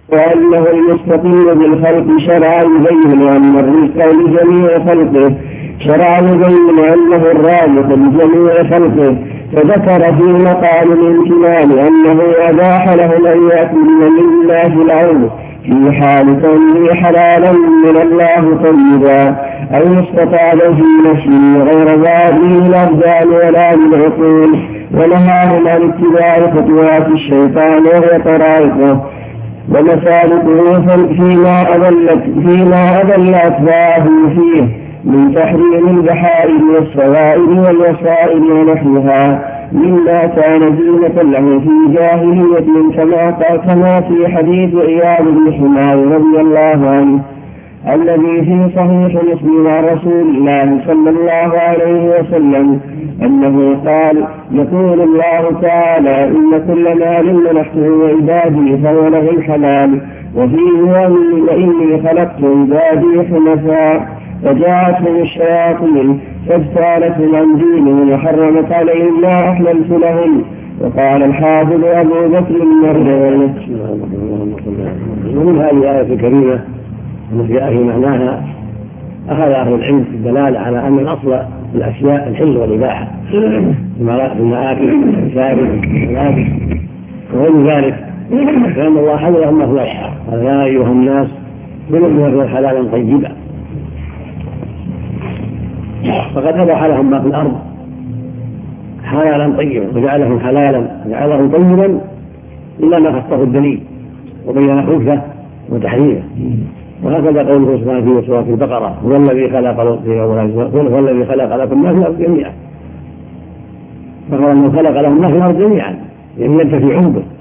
وأنه المستقيم بالخلق شرع يبين أن الرزق لجميع خلقه، شرع يبين أنه الرازق لجميع خلقه. فذكر في مقام الامتنان أنه أباح لهم أن يأكلوا مما في الأرض في حال كونه حلالا من الله طيبا، أو استطاع في نفسه غير ذاته الأبدان ولا للعقول، ونهاهم عن اتباع خطوات الشيطان وهي طرائقه ومسالكه فيما أضل أتباعه فيه من تحريم البحائر والصوائب والوسائل ونحوها مما كان زينة له في جاهلية، كما في حديث عياض بن حمار رضي الله عنه الذي في صحيح مسلم عن رسول الله صلى الله عليه وسلم أنه قال: يقول الله تعالى: إن كل مال منحته عبادي فهو له الحلال، وفيه: وإني خلقت عبادي حنفاء فجاءتهم الشياطين فاجتالتهم عن دينهم وحرمت عليهم ما أحللت لهم. وقال الحافظ أبو بكر المرداوي: ومن هذه الآية الكريمة التي جاء في معناها أخذ أهل العلم في الدلالة على أن الأصل في الأشياء الحل والإباحة في المآكل والمشارب والملابس وغير ذلك، فإن الله حل لهم ما في الأشياء. قال: يا أيها الناس كلوا مما في حلالا طيبا، فقد أباح لهم ما في الأرض حلالا طيبا وجعله حلالا وجعله طيبا إلا ما خصه الدليل وبين خبثه وتحريمه. وهكذا قوله سبحانه في سورة البقرة: هو الذي خلق لكم ما في الأرض جميعا، فهو أنه خلق لهم ما في الأرض جميعا يعني ينتفعون به.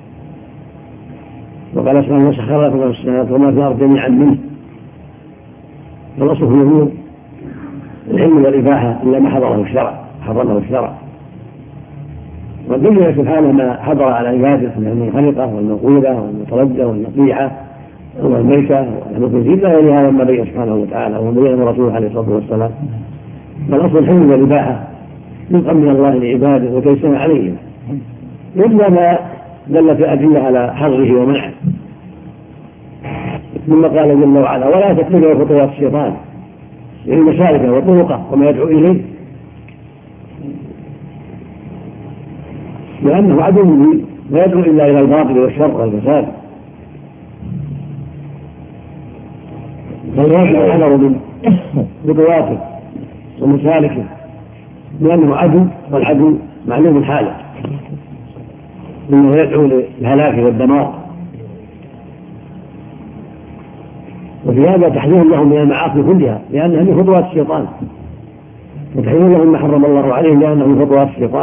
وقال سبحانه: وسخر لكم السماوات وما في الأرض جميعا منه. فالأصل في الأمور العلم والإباحة إلا ما حرمه الشرع، والدنيا سبحانه ما حضر على عباده من الخلقة والموقوذة والمتردة والنصيحة والميتة والمكنزين لا غير هذا ما بين سبحانه وتعالى وبين رسوله عليه الصلاة والسلام. فالأصل الحلم والإباحة رزقا من الله لعباده وتيسيرا عليهم، إلا ما دلت الأدلة على حظه ومنعه. ثم قال جل وعلا: ولا تتبعوا خطوات الشيطان، يعني مسالكه وطرقه وما يدعو إليه، لأنه عدو لي لا يدعو إلا إلى الباطل والشر والفساد، فالحذر من خطواته ومسالكه لأنه عدو، والعدو معلوم حاله إنه يدعو للهلاك والدمار. وفي هذا تحذير لهم من المعاصي كلها لأنها من خطوات الشيطان، وتحذير لهم ما حرم الله عليهم لأنه من خطوات الشيطان.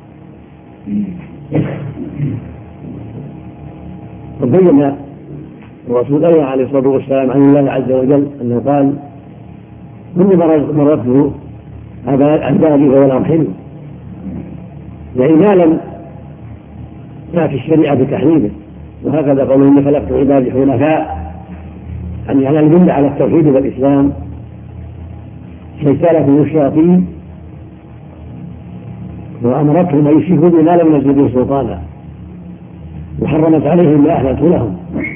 وبين الرسول أيضا عليه الصلاة والسلام عن الله عز وجل أنه قال: كل مرته عبادي ولا أرحمه، يعني ما لم تأتي الشريعة بتحريمه. وهكذا قالوا: إني خلقت عبادي حنفاء، يعني على الملة على التوحيد والإسلام، فاجتالتهم الشياطين وأمرتهم أن يشركوا بما لم ينزل به سلطانا، وحرمت عليهم ما أحللت لهم.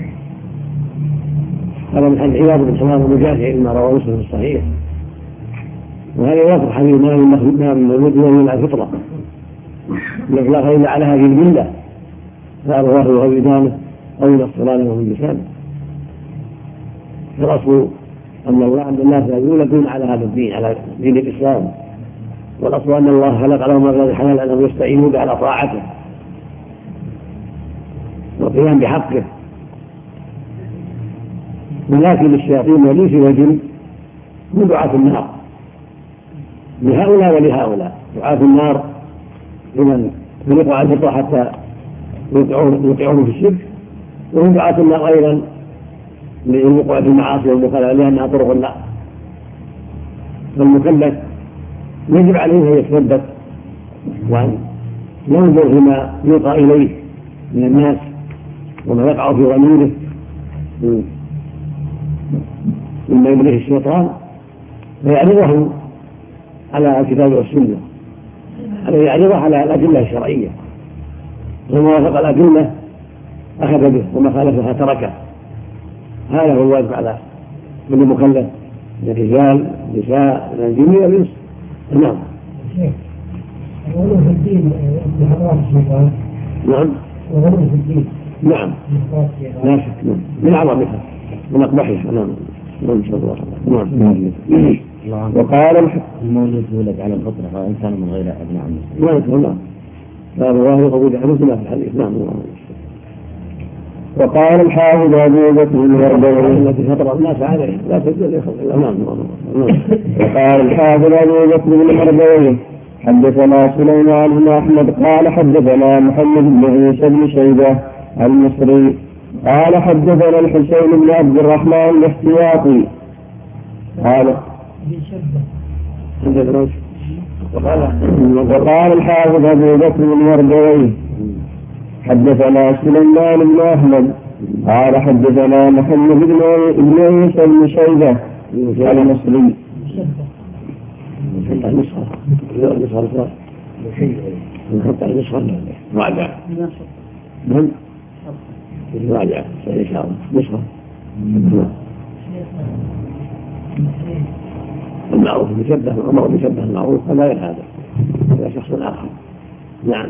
هذا من حديث عياض بن حمار ومجاهد ما رواه مسلم في الصحيح. وهذا يوافق حديث: ما من مولود من الفطرة يطلق إلا على هذه الملة، فأبواه أو بدانه أو ينصرانه من لسانه. فالأصل أن الله عند الناس يولدون على هذا الدين، على دين الإسلام. والأصل أن الله خلق لهم هذا الحلال أنهم يستعينوا به على طاعته والقيام بحقه. ولكن الشياطين والإنس والجن هم دعاة النار، لهؤلاء ولهؤلاء. دعاة النار لمن يقع الفطرة حتى يوقعون في الشرك، وهم دعاة النار أيضا للوقوع في المعاصي والمخالفة لأنها طرق النار. فالمكلف يجب عليه أن يتثبت وأن ينظر فيما يلقى إليه من الناس وما يقع في ضميره مما يمليه الشيطان، فيعرضه على الكتاب والسنة، يعرضه على الأدلة الشرعية، وما وافق الأدلة أخذ به وما خالفها تركه. هذا هو الواجب على كل مكلف من الرجال النساء من الجن والإنس. نعم. الغلو في الدين بحضرات الشيطان. نعم. الغلو في الدين. نعم. لا شك. نعم. من أعظمها من أقبحها. نعم. نعم. نعم. وقال المولود يولد على الفطرة وإن كان من غير أبناء المسلمين. لا يدخل. نعم. هذا ظاهر قبول حديث في الحديث. نعم. وقال الحافظ أبو بكر المردوي التي فطر الناس عليه لا تجد يخلق إلا. نعم. وقال الحافظ أبو بكر المردوي حدثنا سليمان بن أحمد قال حدثنا محمد بن عيسى بن شيبة المصري قال حدثنا الحسين بن عبد الرحمن الاحتياطي قال وقال الحافظ أبو بكر المردوي حدثنا سليمان بن أحمد قال حدثنا محمد بن عيسى بن شيبة المصري المعروف بشبه الأمر بشبه المعروف فلا هذا هذا شخص آخر. نعم.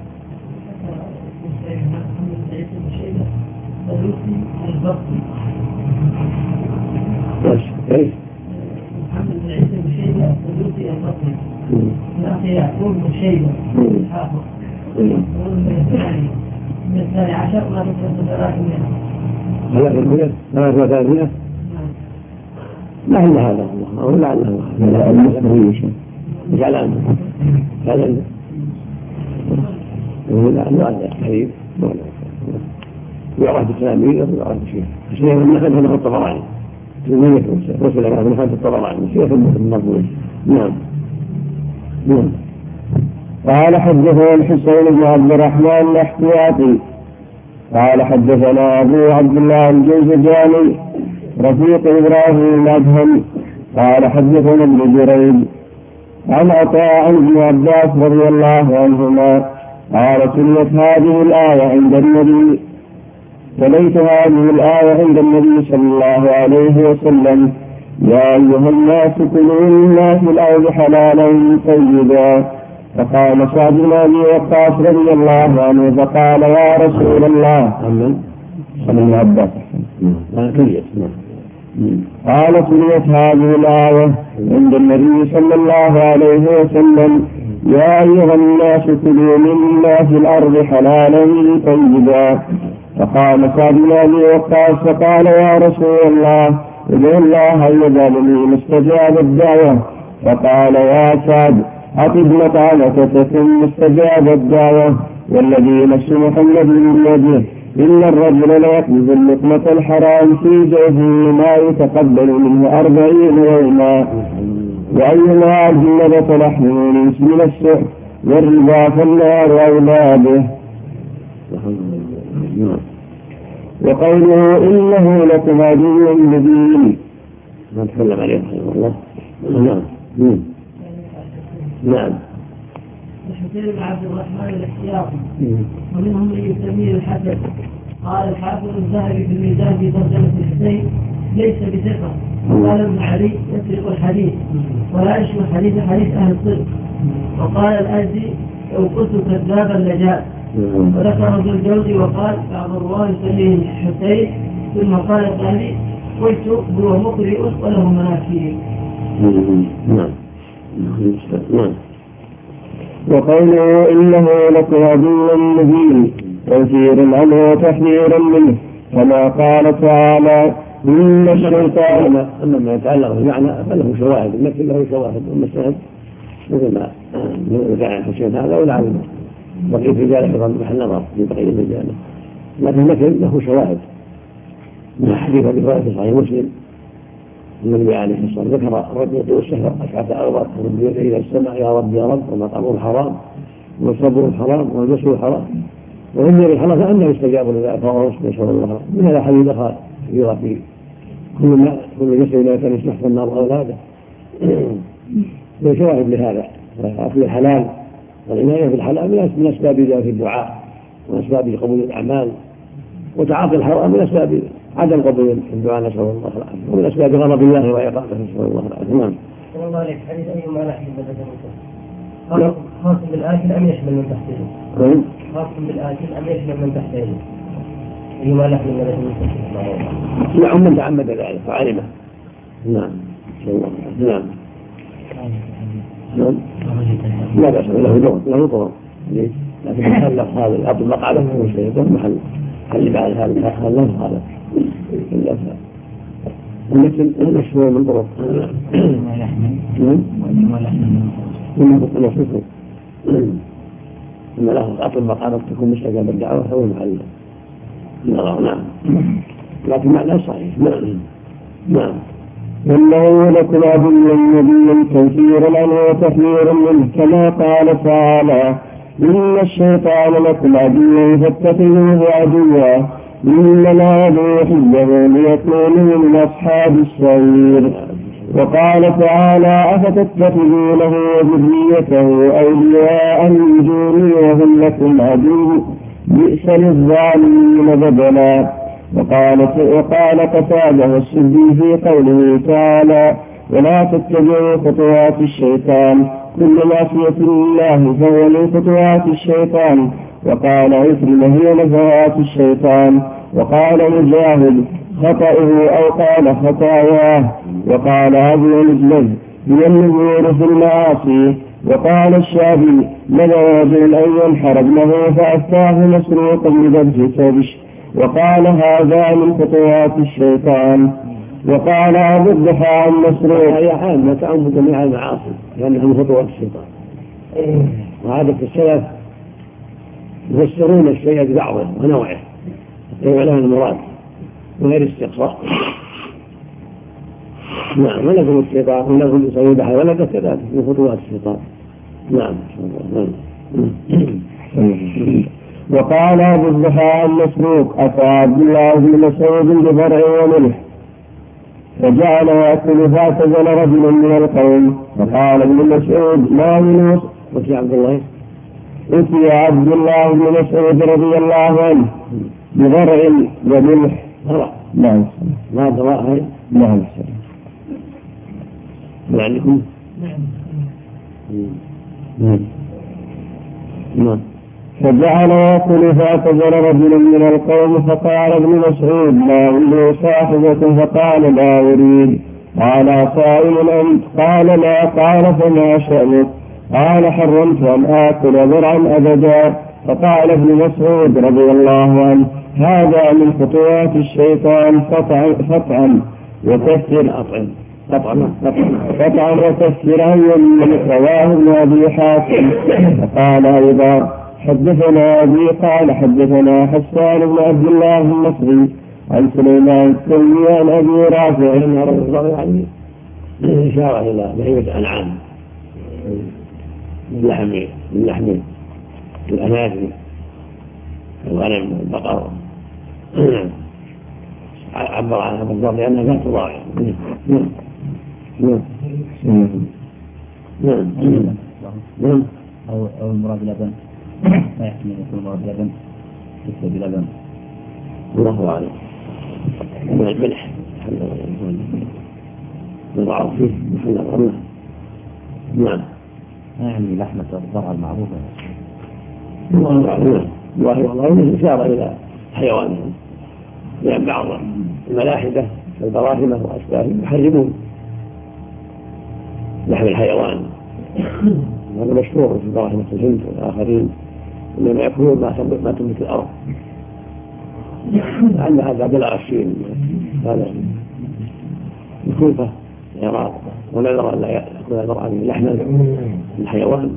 كيف؟ محمد بن عيسى بن شيبة الدوسي البصري من أخي يعقوب بن شيبة الحافظ من الثاني عشر ما تكون 300. 300 لعل هذا الله أو لعل الله المصري جعل هذا لعل حديث يعرف بالتلاميذ ويعرف بشيء الشيخ من خلف الطبراني وصل هذا من خلف الطبراني الشيخ المضمون. نعم. نعم. قال حدثنا الحسين بن عبد الرحمن الاحتياطي قال حدثنا أبو عبد الله الجوزجاني رفيق إبراهيم الأدهم قال حدثنا ابن جريج عن عطاء بن عباس رضي الله عنهما قال تليت هذه الآية عند النبي تليت هذه الآية عند النبي صلى الله عليه وسلم يا أيها الناس كلوا مما في الأرض حلالا طيبا فقال سعد بن أبي وقاص رضي الله عنه فقال يا رسول الله صلى الله عليه وسلم قال تليت هذه الآية عند النبي صلى الله عليه وسلم يا أيها الناس كلوا مما في الأرض حلالا طيبا فقال سعد بن أبي وقاص فقال يا رسول الله ادعو الله أن يجعلني مستجاب الدعوة فقال يا سعد أطب مطعمك تكن مستجاب الدعوة والذي نفس محمد بيده إن الرجل ليقبض اللقمة الحرام في جوفه ما يتقبل منه 40 يوما وأيما أجنبة لحم من السحت والربا فالنار أولى به. وقوله إنه لكم عدو مبين ما نتكلم عليه رحمه الله. نعم. نعم. الحسين بن عبد الرحمن الاحتياطي ومنهم من يسميه الحسن. قال الحافظ الذهبي في الميزان في ترجمة الحسين ليس بثقة. وقال ابن علي يسرق الحديث ولا يشبه حديث أهل الصدق. وقال الأزدي لو قلت كذابا لجاء. وذكر ابن الجوزي وقال بعض الرواه يسميه الحسين ثم قال الذهبي قلت هو مقرئ وله مناكير. نعم. وقوله إنه لكم عدو مبين توفير عنه وتحذير منه كما قال تعالى إن الشيطان. أما ما يتعلق بالمعنى فله شواهد لكن له شواهد والمشاهد مثل ما كان الحسين هذا ولا عبده بقية رجال أيضا محل نظر في بقية رجاله لكن المثل له شواهد من حديث رواية صحيح مسلم النبي عليه الصلاة والسلام ذكر الرجل يطيع الشهر أشعث أغبر ورد إلى السماء يا رب يا رب ومطعمه حرام ومشربه حرام وملبسه حرام وإن الحرام فأنه يستجاب لذلك فهو نسأل الله من هذا حديث دخل في كل جسد لا كان يستحسن النار أولاده وشواهد لهذا أكل الحلال والعناية بالحلال من أسباب ذلك الدعاء وأسباب قبول الأعمال وتعاطي الحرام من أسباب عدم قبول الدعاء، نسأل الله العافية، ومن أسباب غضب الله وعقابه، نسأل الله العافية. نعم. صلى الله عليه حديث أيما لحم بدل خاص بالآكل أم يشمل من تحته؟ خاص بالآكل أم يشمل من تحته؟ أيما لحم بدل نعم، من تعمد ذلك فعلمه. نعم. نعم. نعم. لا بأس له طرق، لكن محل هذا الأطبق على كل شيء، محل بعد هذا اللفظ هذا المشهور من طرق. إن له أطبق على تكون مستجاب الدعوة هو محل. نعم. لكن معناه صحيح. نعم. إنه لكم عدو مبين تنفير عنه وتحذير منه، كما قال تعالى: إن الشيطان لكم عدو فاتخذوه عدوا، إنما يدعو حزبه ليكونوا من أصحاب السعير. وقال تعالى: أفتتخذونه وذريته أولياء من دوني وهم لكم عدو، بئس للظالمين بدلا. وقال قتادة والسدي في قوله تعالى: ولا تتبعوا خطوات الشيطان، كل معصية لله فهو من خطوات الشيطان. وقال عكرمة: هي نزغات الشيطان. وقال مجاهد: خطأه أو قال خطاياه. وقال أبو مجلد: هي النذور في المعاصي. وقال الشافعي: نذر رجل أن ينحر ابنه فأفتاه مسروق بذبح كبش، وقال هذا من خطوات الشيطان. وقال أبو الضحى عن مسروق: هي عامة تعم جميع المعاصي لأنها من خطوات الشيطان. وعادة السلف يفسرون الشيء ببعضه ونوعه حتى يعلم المراد من غير استقصاء. نعم. ولكم الشيطان ولكم يسوي بحر ولك كذلك من خطوات الشيطان. نعم. وقال أبو الضحى عن مسروق: أتى عبد الله بن مسعود بضرع وملح فجعل يأكل، فاعتزل رجل من القوم فقال ابن مسعود: ما من وفي عبد الله أتي عبد الله بن مسعود رضي الله عنه بضرع وملح. نعم. ما ضرع. نعم. وعندكم؟ نعم. فجعل يأكل، فاعتذر رجل من القوم فقال ابن مسعود: لا أريد صاحبة. فقال: لا أريد. قال: صائم أنت؟ قال: لا. قال: فما شأنك؟ قال: حرمت أن آكل ذرعا أبدا. فقال ابن مسعود رضي الله عنه: هذا من خطوات الشيطان، فطعم وكثر قطعا وكثر عن رواه ابن أبي حاتم. فقال أيضا: حدثنا أبي قال حدثنا حسان بن عبد الله المصري عن سليمان التيمي عن أبي رافع أن رسول الله يعني إشارة إلى بهيمة أنعام من لحم الأناثي الغنم والبقر، عبر عنها بالضبط لأنها لا تضاع. نعم. أو المراد لبن، ما يحتمل يكون المراد لبن ليس بلبن. الله أعلم. من الملح نضعه فيه محل الرملة. نعم. يعني لحمة الضرع المعروفة. الله أعلم. والله إشارة إلى حيوانهم، لأن بعض الملاحدة البراهمة وأشباههم يحرمون لحم الحيوان، هذا مشهور في براهمة الهند والآخرين، إنما يأكلون ما تنبت الأرض. لأن هذا بلغ الشيء هذا الكوفة العراق، ونذر أن لا يأكل المرأة من لحم الحيوان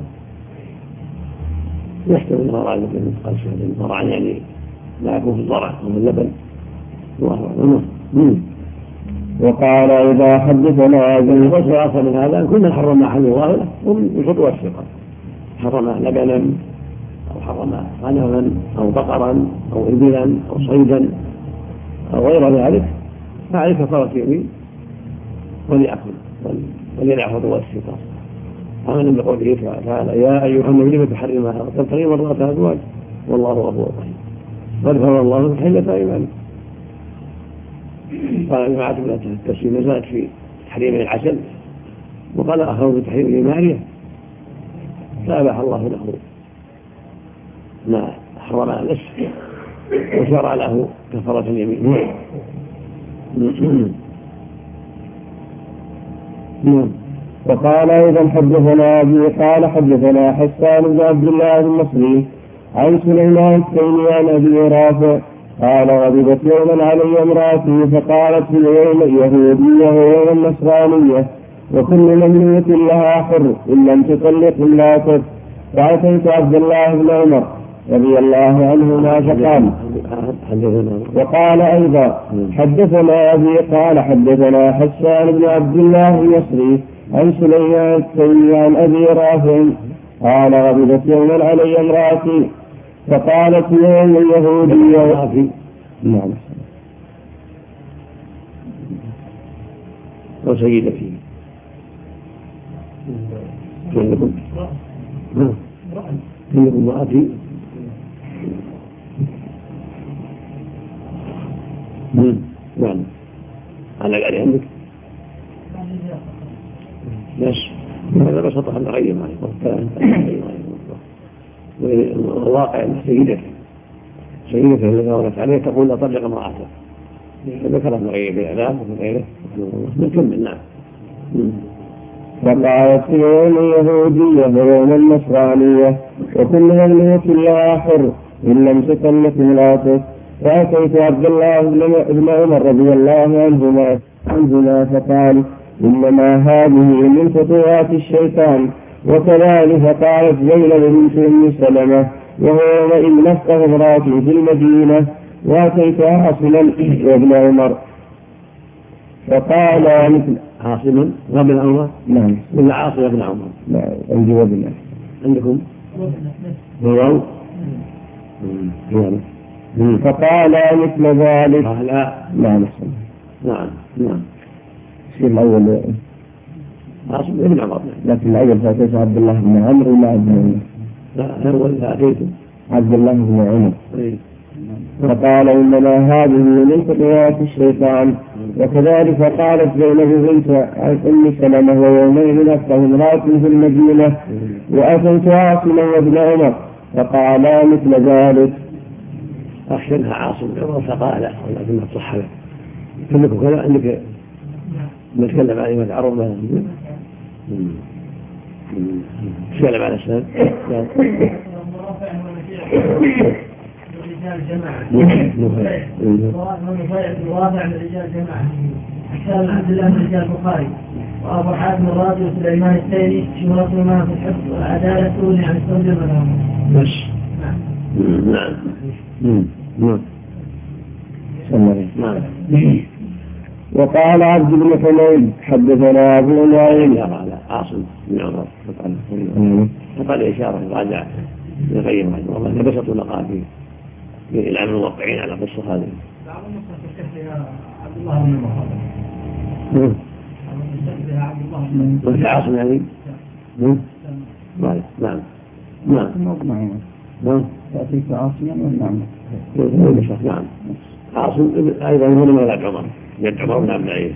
يحتمل المرأة مثل قال شهد المرأة يعني لا يكون في الضرع أو اللبن. الله أعلم. وقال: إذا حدثنا وصل من هذا كنا حرمنا حمل الظاهرة ومن خطوة الشيطان، حرم لبنا أو حرم غنما أو بقرا أو إبلا أو صيدا أو غير ذلك، فعليه كفارة يمين وليأكل وليدع خطوات الشيطان. آمن بقوله تعالى: يا أيها النبي لم تحرم هذا تبتغي مرضات أزواجك والله غفور رحيم. قد فرض الله حلة أيمانكم. قال جماعة من التفسير نزلت في تحريم العسل، وقال آخرون في تحريم الإيمانية، فأباح الله له ما حرم على نفسه وشرع له كفارة اليمين. وقال أيضا حدثنا أبي قال حدثنا حسان بن عبد الله المصري عن سليمان التيمي عن أبي رافع قال غضبت يوما علي امرأتي فقالت اليوم يهودية ويوم نصرانية وكل مملوك لها حر إن لم تطلق امرأتك. فأتيت عبد الله بن عمر رضي الله عنهما فقال وقال أيضا حدثنا أبي قال حدثنا حسان بن عبد الله المصري عن سليمان التيمي عن أبي رافع قال غضبت يوما علي امرأتي فقالت يوم اليهودية نعم وسيدتي عندكم امرأتي نعم أنا قاعد عندك بس هذا بسطة الغير ما يقول والواقع أن سيدته التي ورثت عليه تقول أطلق امرأته ذكر ابن غير بالإعلام ومن غيره نكمل. نعم. فقالت يوم اليهودية ويوم النصرانية وكل مملوك لها حر إن لم تطلق امرأته. فأتيت عبد الله بن عمر رضي الله عنهما فقال إنما هذه من خطوات الشيطان. وكذلك قالت زينب بنت أم سلمة وهو يومئذ نفقه امرأتي في المدينة. وأتيت عاصما وابن عمر فقال مثل عاصما وابن عمر. نعم ولا عاصم وابن عمر؟ لا عندي وابن. عندكم هو فقال مثل ذلك. لا نعم نعم في الأول عاصم ابن عمر، لكن الأول فأتيت عبد الله بن عمرو ولا عبد الله؟ لا هو اللي أتيته عبد الله بن عمر. فقال إنما هذه من خطوات الشيطان. وكذلك قالت زينب بنت أم سلمة ويومئذ نفقه امرأة في المدينة. وأتيت عاصما وابن عمر فقالا مثل ذلك. أخشنها عاصم عمر فقال ولكنها صح له كلكم كذا عندك نتكلم عن ما تعرض له. نتكلم عن السلام الرجال جماعة الرافع من الرجال جماعة حسان عبد الله من رجال البخاري وأبو حاتم الرازي وسليمان التيمي شهرتهما في الحفظ والعدالة تغني عن الترجمة لهم. بس نعم. وقال عبد بن حميد حدثنا أبو نعيم على عاصم بن عمر فقال إشارة راجع لغير والله لبسط لقاء في العمل الموقعين على قصة هذه. عبد الله بن عمر عاصم يعني نعم تأتيك عاصما والنعم. نعم عاصم أيضا هنا من ولد عمر جد عمر بن عبد العزيز.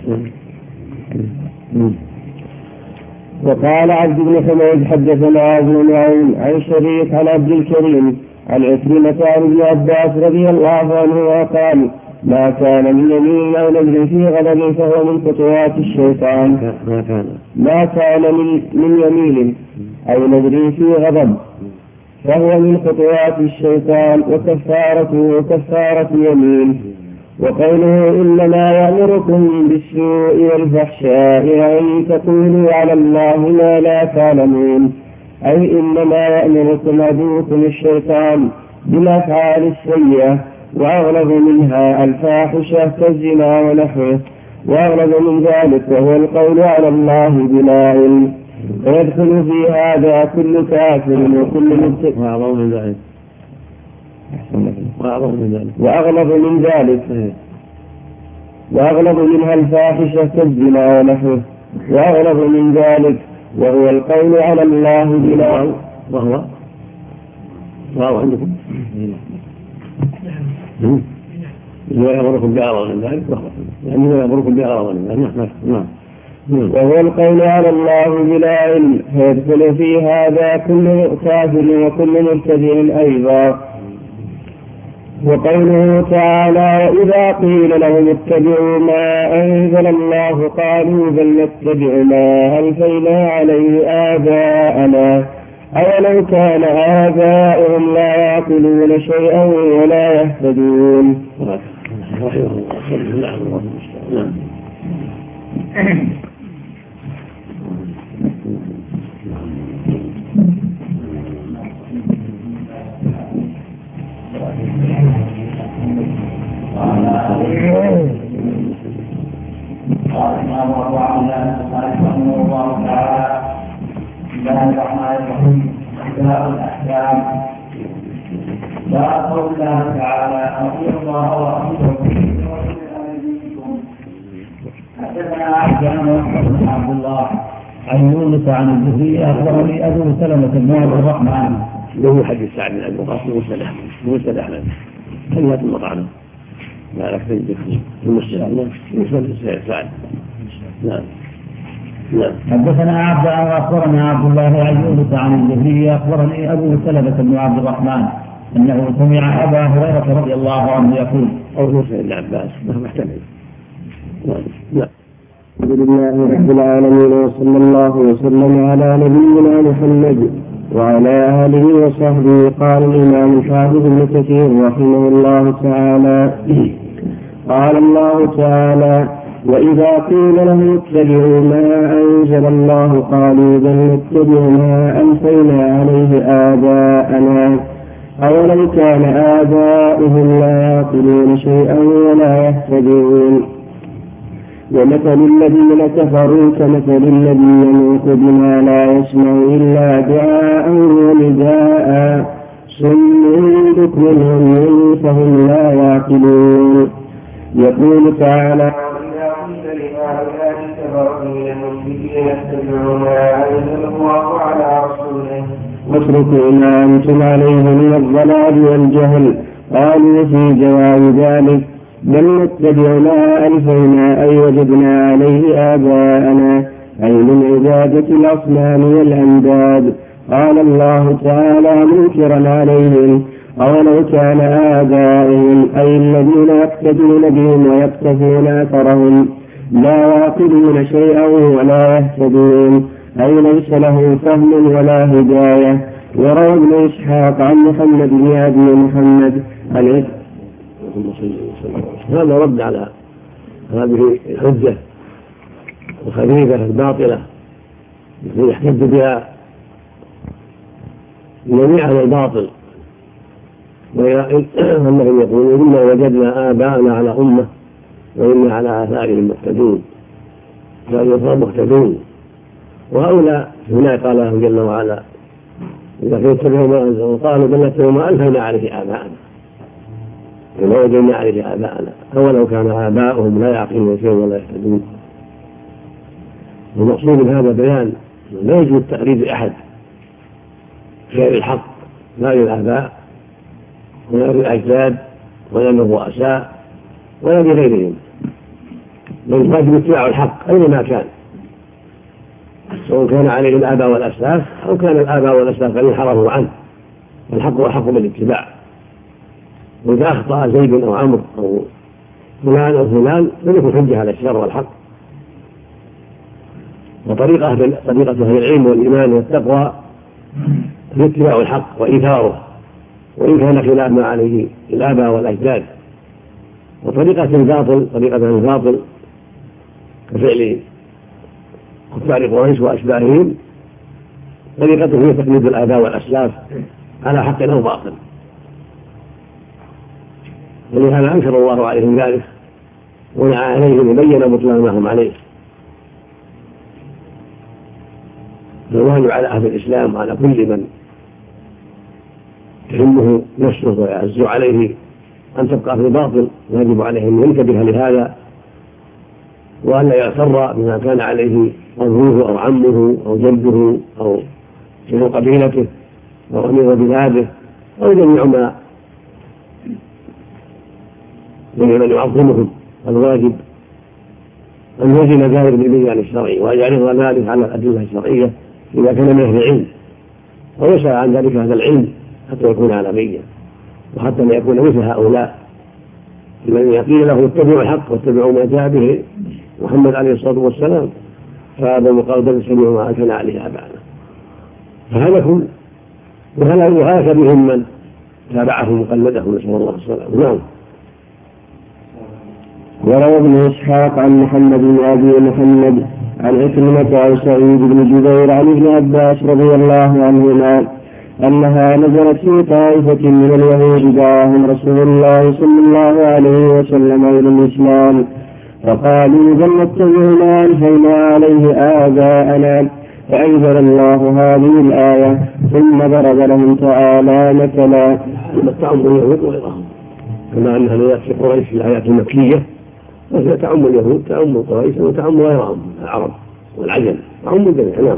وقال عبد بن حميد حدثنا أبو نعيم عن شريك عن عبد الكريم عن عكرمة عن ابن عباس رضي الله عنه قال ما كان من يمين أو نذر في غضب فهو من خطوات الشيطان. ما كان من يمين أو نذر في غضب فهو من خطوات الشيطان وكفارته كفارة يمين. وقوله إنما يأمركم بالسوء والفحشاء وأن تقولوا على الله ما لا تعلمون أي إنما يأمركم عدوكم الشيطان بالأفعال السيئة وأغلب منها الفاحشة كالزنا ونحوه وأغلب من ذلك وهو القول على الله بلا علم. ويدخل في هذا كل كافر وكل مبتدع وأغلب منها الفاحشة كالزنا ونحوه وأغلب من ذلك وهو القول على الله بلا وهو عندكم لا يأمركم بأغراض من ذلك يعني لا يأمركم بأغراض من ذلك. نعم. وهو القول على الله بلا علم، فيدخل في هذا كل كافر وكل مبتدع أيضا. وقوله تعالى: وإذا قيل لهم اتبعوا ما أنزل الله قالوا بل نتبع ما ألفينا عليه آباءنا أولو كان آباؤهم لا يعقلون شيئا ولا يهتدون. لا قول الله تعالى: أطيعوا الله ورسوله. حدثنا عبد الله عن يونس عن الزهري أخبرني أبو سلمة بن عبد الرحمن له حديث سعد بن أبي وقاص مسند أحمد كلمة المطعم لا لك تجد في المسند مسند سعد. نعم. حدثنا أخبرنا عبد الله عن يونس عن الزهري أخبرني أبو سلمة بن عبد الرحمن أنه سمع أبا هريرة رضي الله عنه يقول: أو موسى بن عباس ما محتمل. نعم. الحمد لله رب العالمين، وصلى الله وسلم على نبينا محمد وعلى آله وصحبه. قال الإمام الحافظ ابن كثير رحمه الله تعالى: قال الله تعالى: وإذا قيل لهم اتبعوا ما أنزل الله قالوا بل نتبع ما ألفينا عليه آباءنا أولو كان آباؤهم لا يعقلون شيئا ولا يهتدون. ومثل الذين كفروا كمثل الذي يموت بما لا يسمع إلا دعاء ونداء صم بكم عمي فهم لا يعقلون. يقول تعالى: واتركوا ما أنتم عليه من الضلال والجهل. قالوا في جواب ذلك: بل نتبع ما ألفينا أي وجدنا عليه آباءنا، أي من عبادة الأصنام والأنداد. قال الله تعالى منكرا عليهم: أولو كان آباؤهم أي الذين يقتدون بهم ويقتفون أثرهم لا يعقلون شيئا ولا يهتدون، أي ليس له فهم ولا هداية. وروى ابن إسحاق عن محمد بن أبي محمد هذا رد على هذه الحجة الخبيثة الباطلة التي يحتج بها جميع أهل الباطل، وأنهم يقولون: إنا وجدنا آباءنا على أمة وإنا على آثارهم مهتدون، فالنصارى مهتدون. وهؤلاء هنا قال الله جل وعلا: إذا كنتم ما أنزلوا قالوا بل نتبع ما ألفينا عليه آباءنا وما وجدنا عليه آباءنا أولو كان آباؤهم لا يعقلون شيئا ولا يهتدون. المقصود من هذا بيان لا يجوز تقليد أحد في الحق، لا للآباء ولا للأجداد ولا للرؤساء ولا لغيرهم، بل يجب اتباع الحق أينما كان، سواء كان عليه الآباء والأسلاف أو كان الآباء والأسلاف قد انحرفوا عنه، والحق هو حق بالاتباع. وإذا أخطأ زيد أو عمرو أو فلان أو فلان فليكن حجة على الشر والحق. وطريقة أهل العلم والإيمان والتقوى هي اتباع الحق وإيثاره وإن كان خلاف ما عليه الآباء والأجداد. وطريقة الباطل كفعل كفار قريش وأشباههم طريقته هي تقليد الآباء والأسلاف على حق أو باطل، ولهذا أنكر الله عليهم ذلك ونعى عليهم وبين بطلان ما هم عليه. فالواجب على أهل الإسلام وعلى كل من تهمه نفسه ويعز عليه أن تبقى في الباطل، يجب عليه أن ينتبه لهذا وأن لا يغتر بما كان عليه أبوه أو عمه أو جده أو شيخ قبيلته أو أمير بلاده أو جميع ما ومن يعظمهم الواجب أن يزن ذلك بالميزان الشرعي وأن يعرض ذلك على الأدلة الشرعية إذا كان من أهل العلم، ويسأل عن ذلك هذا العلم حتى يكون عالميا وحتى لا يكون مثل هؤلاء الذين قيل له اتبعوا الحق واتبعوا ما جاء به محمد عليه الصلاة والسلام فهذا وقال بل سمعوا ما أتنا عليه آباءنا فهلكوا وهلك بهم من تابعهم وقلدهم نسأل الله السلامة. نعم. وروى ابن إسحاق عن محمد بن أبي محمد عن عكرمة عن سعيد بن جبير عن ابن عباس رضي الله عنهما أنها نزلت في طائفة من اليهود دعاهم رسول الله صلى الله عليه وسلم إلى الإسلام فقالوا بل نتبع ما ألفينا عليه آباءنا، فأنزل الله هذه الآية ثم ضرب لهم تعالى مثلا. تعم اليهود وغيرهم كما أنها نزلت في قريش في الآيات المكية، وهي تعم اليهود تعم قريش وتعم غيرهم العرب والعجم تعم الجميع. نعم.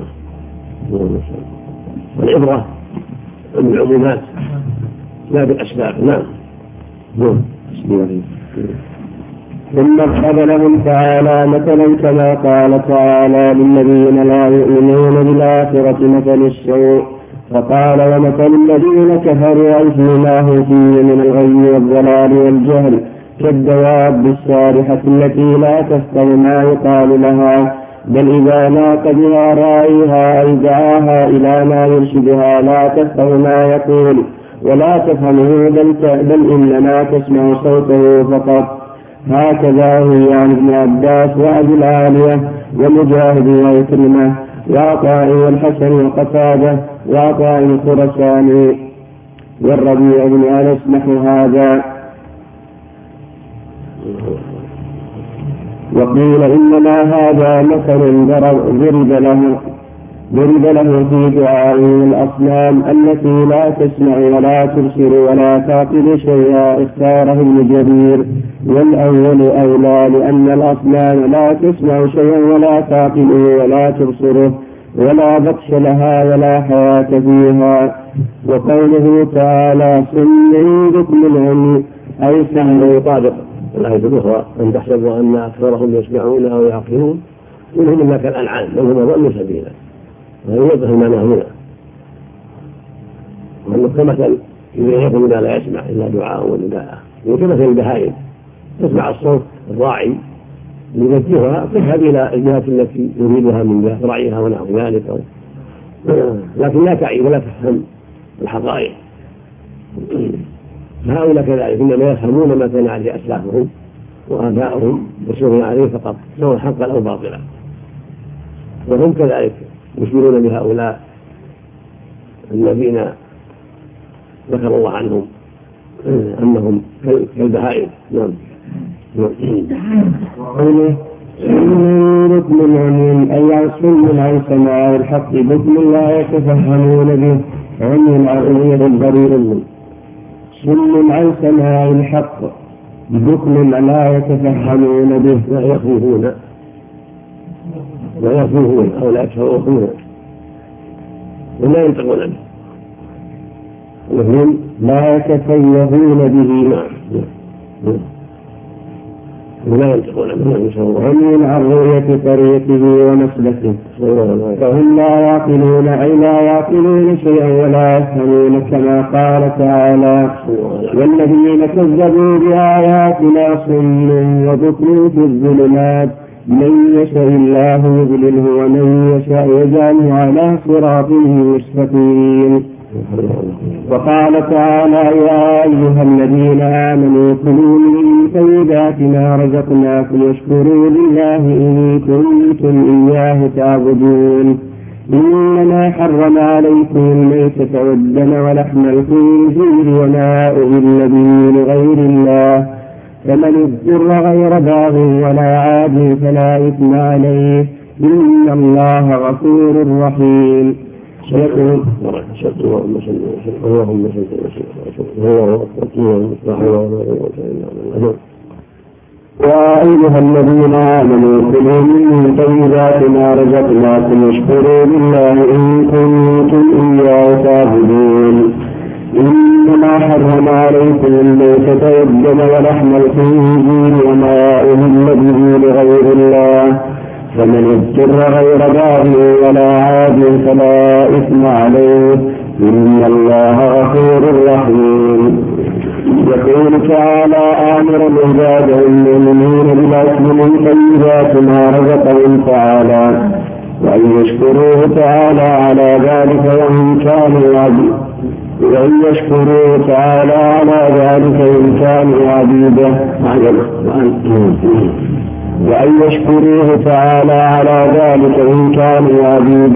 والعبرة بالعمومات لا بالأسباب. نعم. ثم ضرب لهم تعالى مثلا كما قال تعالى للذين لا يؤمنون بالآخرة مثل السوء فقال ومثل الذين كفروا مثل ما هو فيه من الغي والضلال والجهل كالدواب السارحة التي لا تفقه ما يقال لها، بل إذا ناق بها راعيها أي دعاها إلى ما يرشدها لا تفقه ما يقول ولا تفهمه بل إنما تسمع صوته فقط. هكذا هي عن ابن عباس وأبي العالية ومجاهد وعكرمة وعطاء والحسن وقتادة وعطاء الخرساني والربيع بن أنس نحو هذا. وقيل إنما هذا مثل ضرب له في دعائه الأصنام التي لا تسمع ولا تبصر ولا تعقل شيئا اختاره ابن جرير، والأول أولى لأن الأصنام لا تسمع شيئا ولا تعقله ولا تبصره ولا بطش لها ولا حياة فيها. وقوله تعالى صم بكم العمي أي سهل يطابق الآية الأخرى أن تحسبوا أن أكثرهم يسمعون أو يعقلون منهم إلا كالأنعام بل هم أضل سبيلا، ويوضح المعنى هنا وأنه كمثل إذا يقول لا يسمع إلا دعاء ونداء، وكمثل البهائم تسمع الصوت الراعي يوجهها تذهب إلى الجهات التي يريدها من جهة رعيها ونحو ذلك، لكن لا تعي ولا تفهم الحقائق. هؤلاء كذلك إنما يفهمون ما كان عليه أسلافهم وآباؤهم يسيرون عليه فقط سواء حقا أو باطلا، وهم كذلك يشيرون بهؤلاء الذين ذكر الله عنهم أنهم كالبهائم. نعم. بكم عمي أي عصم عن سماع الحق بكم لا يتفهمون به عمي عقلية ضرير صم عن سماع الحق بكم لا يتفهمون به لا يفهمون أو لا يفهمون ولا ينطقون به وهم لا يتفيهون به ولا ينطقون به وهم عن رؤية طريقه ومسلكه فهم لا يعقلون أي لا يعقلون شيئا ولا يفهمون كما قال تعالى والذين كذبوا بآياتنا صم وبكم في الظلمات من يشاء الله يضلله ومن يشاء يجعله على صراط مستقيم. وقال تعالى يا أيها الذين آمنوا كلوا من طيبات ما رزقناكم واشكروا لله إن كنتم إياه تعبدون إنما حرم عليكم الميتة والدم ولحم الخنزير وما أهل به لغير الله فمن اضطر غير باغ ولا عاد فلا إثم عليه إن الله غفور رحيم. يقول يا أيها الذين آمنوا كلوا من طيبات ما رزقناكم واشكروا لله إن كنتم إياه تعبدون إنما حرم عليكم الميتة والدم ولحم الخنزير وما أهل به لغير الله فمن اضطر غير باغ ولا عاد فلا إثم عليه إن الله غفور رحيم. يقول تعالى آمرا عباده المؤمنين بالأكل من طيبات ما رزقهم تعالى وأن يشكروه تعالى على ذلك وإن كانوا عبيده وأن يشكروه تعالى على ذلك إن كانوا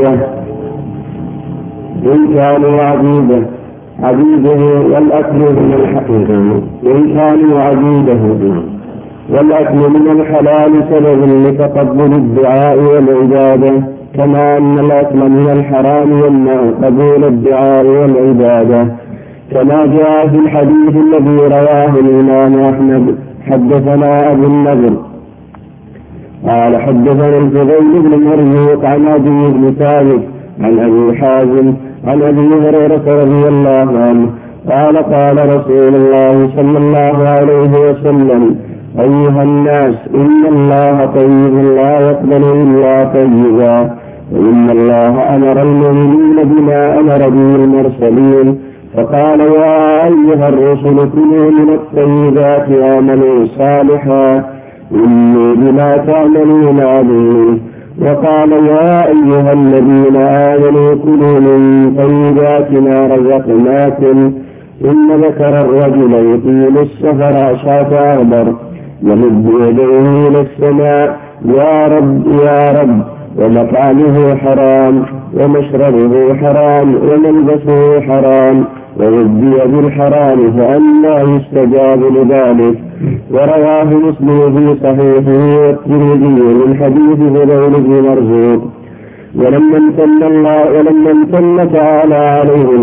عبيده والأكل من الحقيقة إن كانوا عبيده والأكل من الحلال سبب لتقبل الدعاء والعبادة كما أن الأكل من الحرام يمنع قبول الدعاء والعبادة كما جاء في الحديث الذي رواه الإمام أحمد حدثنا أبو النضر قال حدثنا الفضيل بن مرزوق عن أبي بن ثابت عن أبي حازم عن أبي هريرة رضي الله عنه قال قال رسول الله صلى الله عليه وسلم أيها الناس إن الله طيب لا يقبل إلا طيبا وإن الله أمر المؤمنين بما أمر به المرسلين فقال يا أيها الرسل كلوا من الطيبات واعملوا صالحا إني بما تعملون عليم وقال يا أيها الذين آمنوا كلوا من طيبات ما رزقناكم ثم ذكر الرجل يطيل السفر أشعث أغبر يمد يديه إلى السماء يا رب يا رب ومطعمه حرام ومشربه حرام وملبسه حرام وغذي بالحرام فأنى يستجاب لذلك. ورواه مسلم في صحيحه والترمذي من حديث فضيل بن مرزوق. ولما امتن تعالى عليهم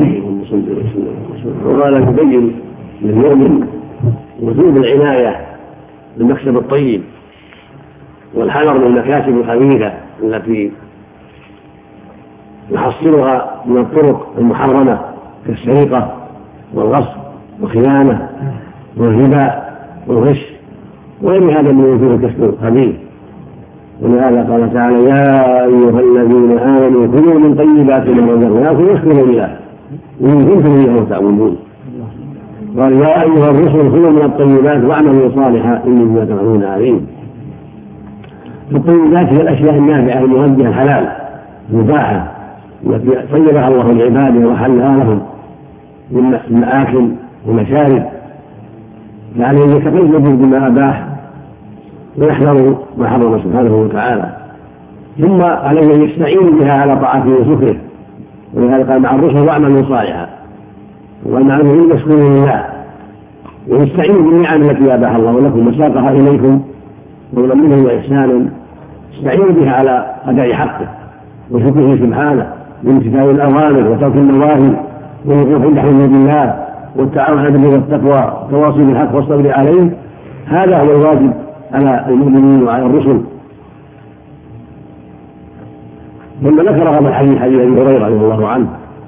وقال يبين للمؤمن وجوب العناية بالمكسب الطيب والحذر من المكاسب الخبيثة التي يحصلها من الطرق المحرمة كالسرقة والغصب والخيانة والربا والغش وغير هذا من وجوه الكسب الخبيث. ولهذا قال تعالى يا أيها الذين آمنوا كلوا من طيبات ما رزقناكم واشكروا لله إن كنتم إياه تعبدون. قال يا أيها الرسل كلوا من الطيبات واعملوا صالحا إني بما تعملون عليم. الطيبات هي الأشياء النافعة الموجهة الحلال المباحة التي طيبها الله لعباده وحلها لهم من مآكل ومشارب يعني يتقيدوا بما أباح ويحذروا ما حرم سبحانه وتعالى ثم عليه أن يستعين بها على طاعته وشكره. ولهذا قال مع الرسل واعملوا صالحا ومعنى يشكروا لله ويستعينوا بالنعم التي أباح الله لكم وساقها إليكم فضلا منه وإحسانا استعينوا بها على أداء حقه وشكره سبحانه بامتثال الأوامر وترك النواهي والوقوف عند حدود الله والتعاون على البر والتقوى والتواصي بالحق والصبر عليه. هذا هو الواجب على المؤمنين وعلى الرسل. ثم ذكر هذا الحديث حديث ابي هريره رضي الله عنه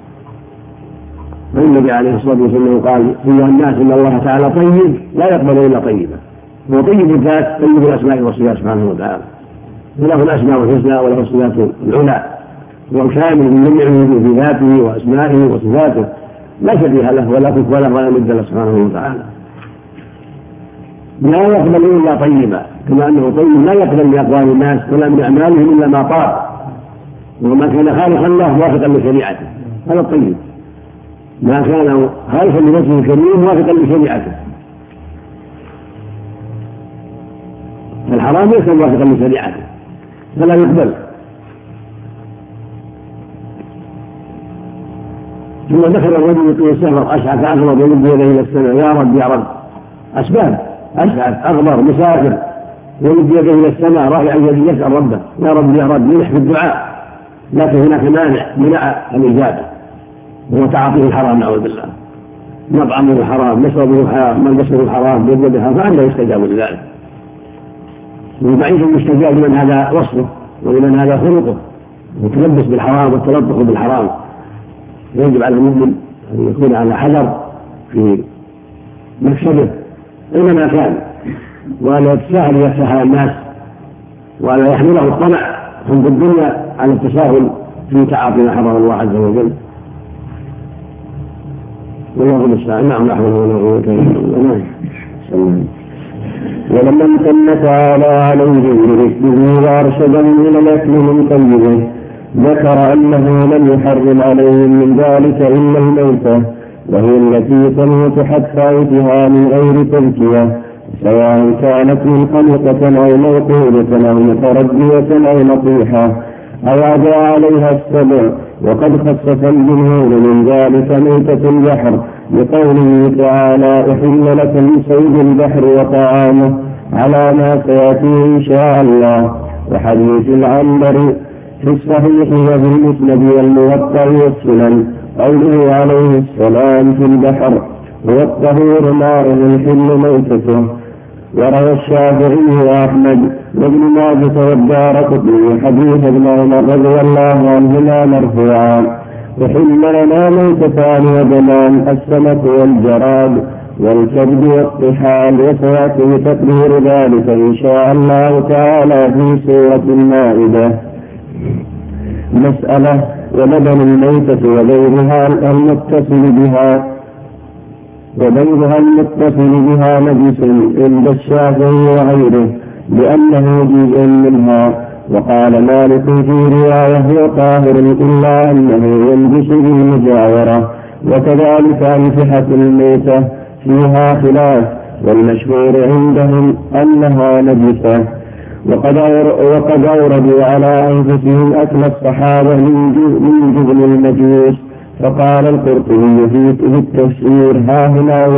النبي عليه الصلاه والسلام قال ايها الناس ان الله تعالى طيب لا يقبل الا طيبا. هو طيب الذات طيب الاسماء والصفات سبحانه وتعالى وله الاسماء الحسنى وله الصفات العلى هو كامل من جميع الوجوه في ذاته واسمائه وصفاته لا شبيه له ولا كف له ولا مد له سبحانه وتعالى. لا يقبل الا طيبا كما انه طيب لا يقبل لاقوال الناس ولا من اعمالهم الا ما طاب وما كان خالقا له موافقا لشريعته هذا الطيب. ما كان خالقا لنفسه الكريم موافقا لشريعته. الحرام ليس موافقا لشريعته فلا يقبل. ثم دخل الرجل يطيل السفر اشعث اغبر ويمد يديه الى السماء يا رب يا رب. اسباب اشعث اغبر مسافر ويمد يديه الى السماء رافعا يديه يسال ربه يا رب يا رب يلح بالدعاء لكن هناك مانع منع الاجابه وهو تعاطيه الحرام نعوذ بالله. مطعمه حرام مشربه حرام ملبسه حرام يده حرام فأنه يستجاب لذلك. وبعيد المستجاب لمن هذا وصفه ولمن هذا خلقه والتلبس بالحرام والتلطخ بالحرام. يجب على المؤمن أن يكون على حذر في مكسبه أينما كان، وأن يتساهل يفتح على الناس، وأن يحمله الطمع عند الدنيا على التساهل في تعاطي ما حرم الله عز وجل. والله المستعان. نعم نحن ولما امتن تعالى عليه برشده وارشدهم الى الاكل من طيبه ذكر انه لم يحرم عليهم من ذلك الا الموتة، وهي التي تموت حتى يؤتها من غير تزكية، سواء كانت منخنقة او موقوذة او متردية او نطيحة او عدا عليها السبع. وقد خصص الجمهور من ذلك ميتة البحر بقوله تعالى احل لكم صيد البحر وطعامه على ما سياتي ان شاء الله. وحديث العنبر في الصحيح وفي المسند والموطأ والسنن قوله عليه السلام في البحر هو الطهور ماء الحل ميتته. وروى الشافعي واحمد وابن ماجه والدارقطني حديث ابن عمر رضي الله عنهما مرفوعا وحل لنا ميتتان ودمان السمك والجراد والكبد والطحال، وسيأتي تقرير ذلك إن شاء الله تعالى في سورة المائدة. مسألة: ولبن الميتة وغيرها المتصل بها نجس عند الشافعي وغيره لأنه جزء منها. وقال مالك في رواية هو طاهر إلا أنه ينجس بالمجاورة. وكذلك أنفحة الميتة فيها خلاف، والمشهور عندهم أنها نجسة. وقد أوردوا على أنفسهم أكل الصحابة من جبن المجوس. فقال القرطبي في التفسير هاهنا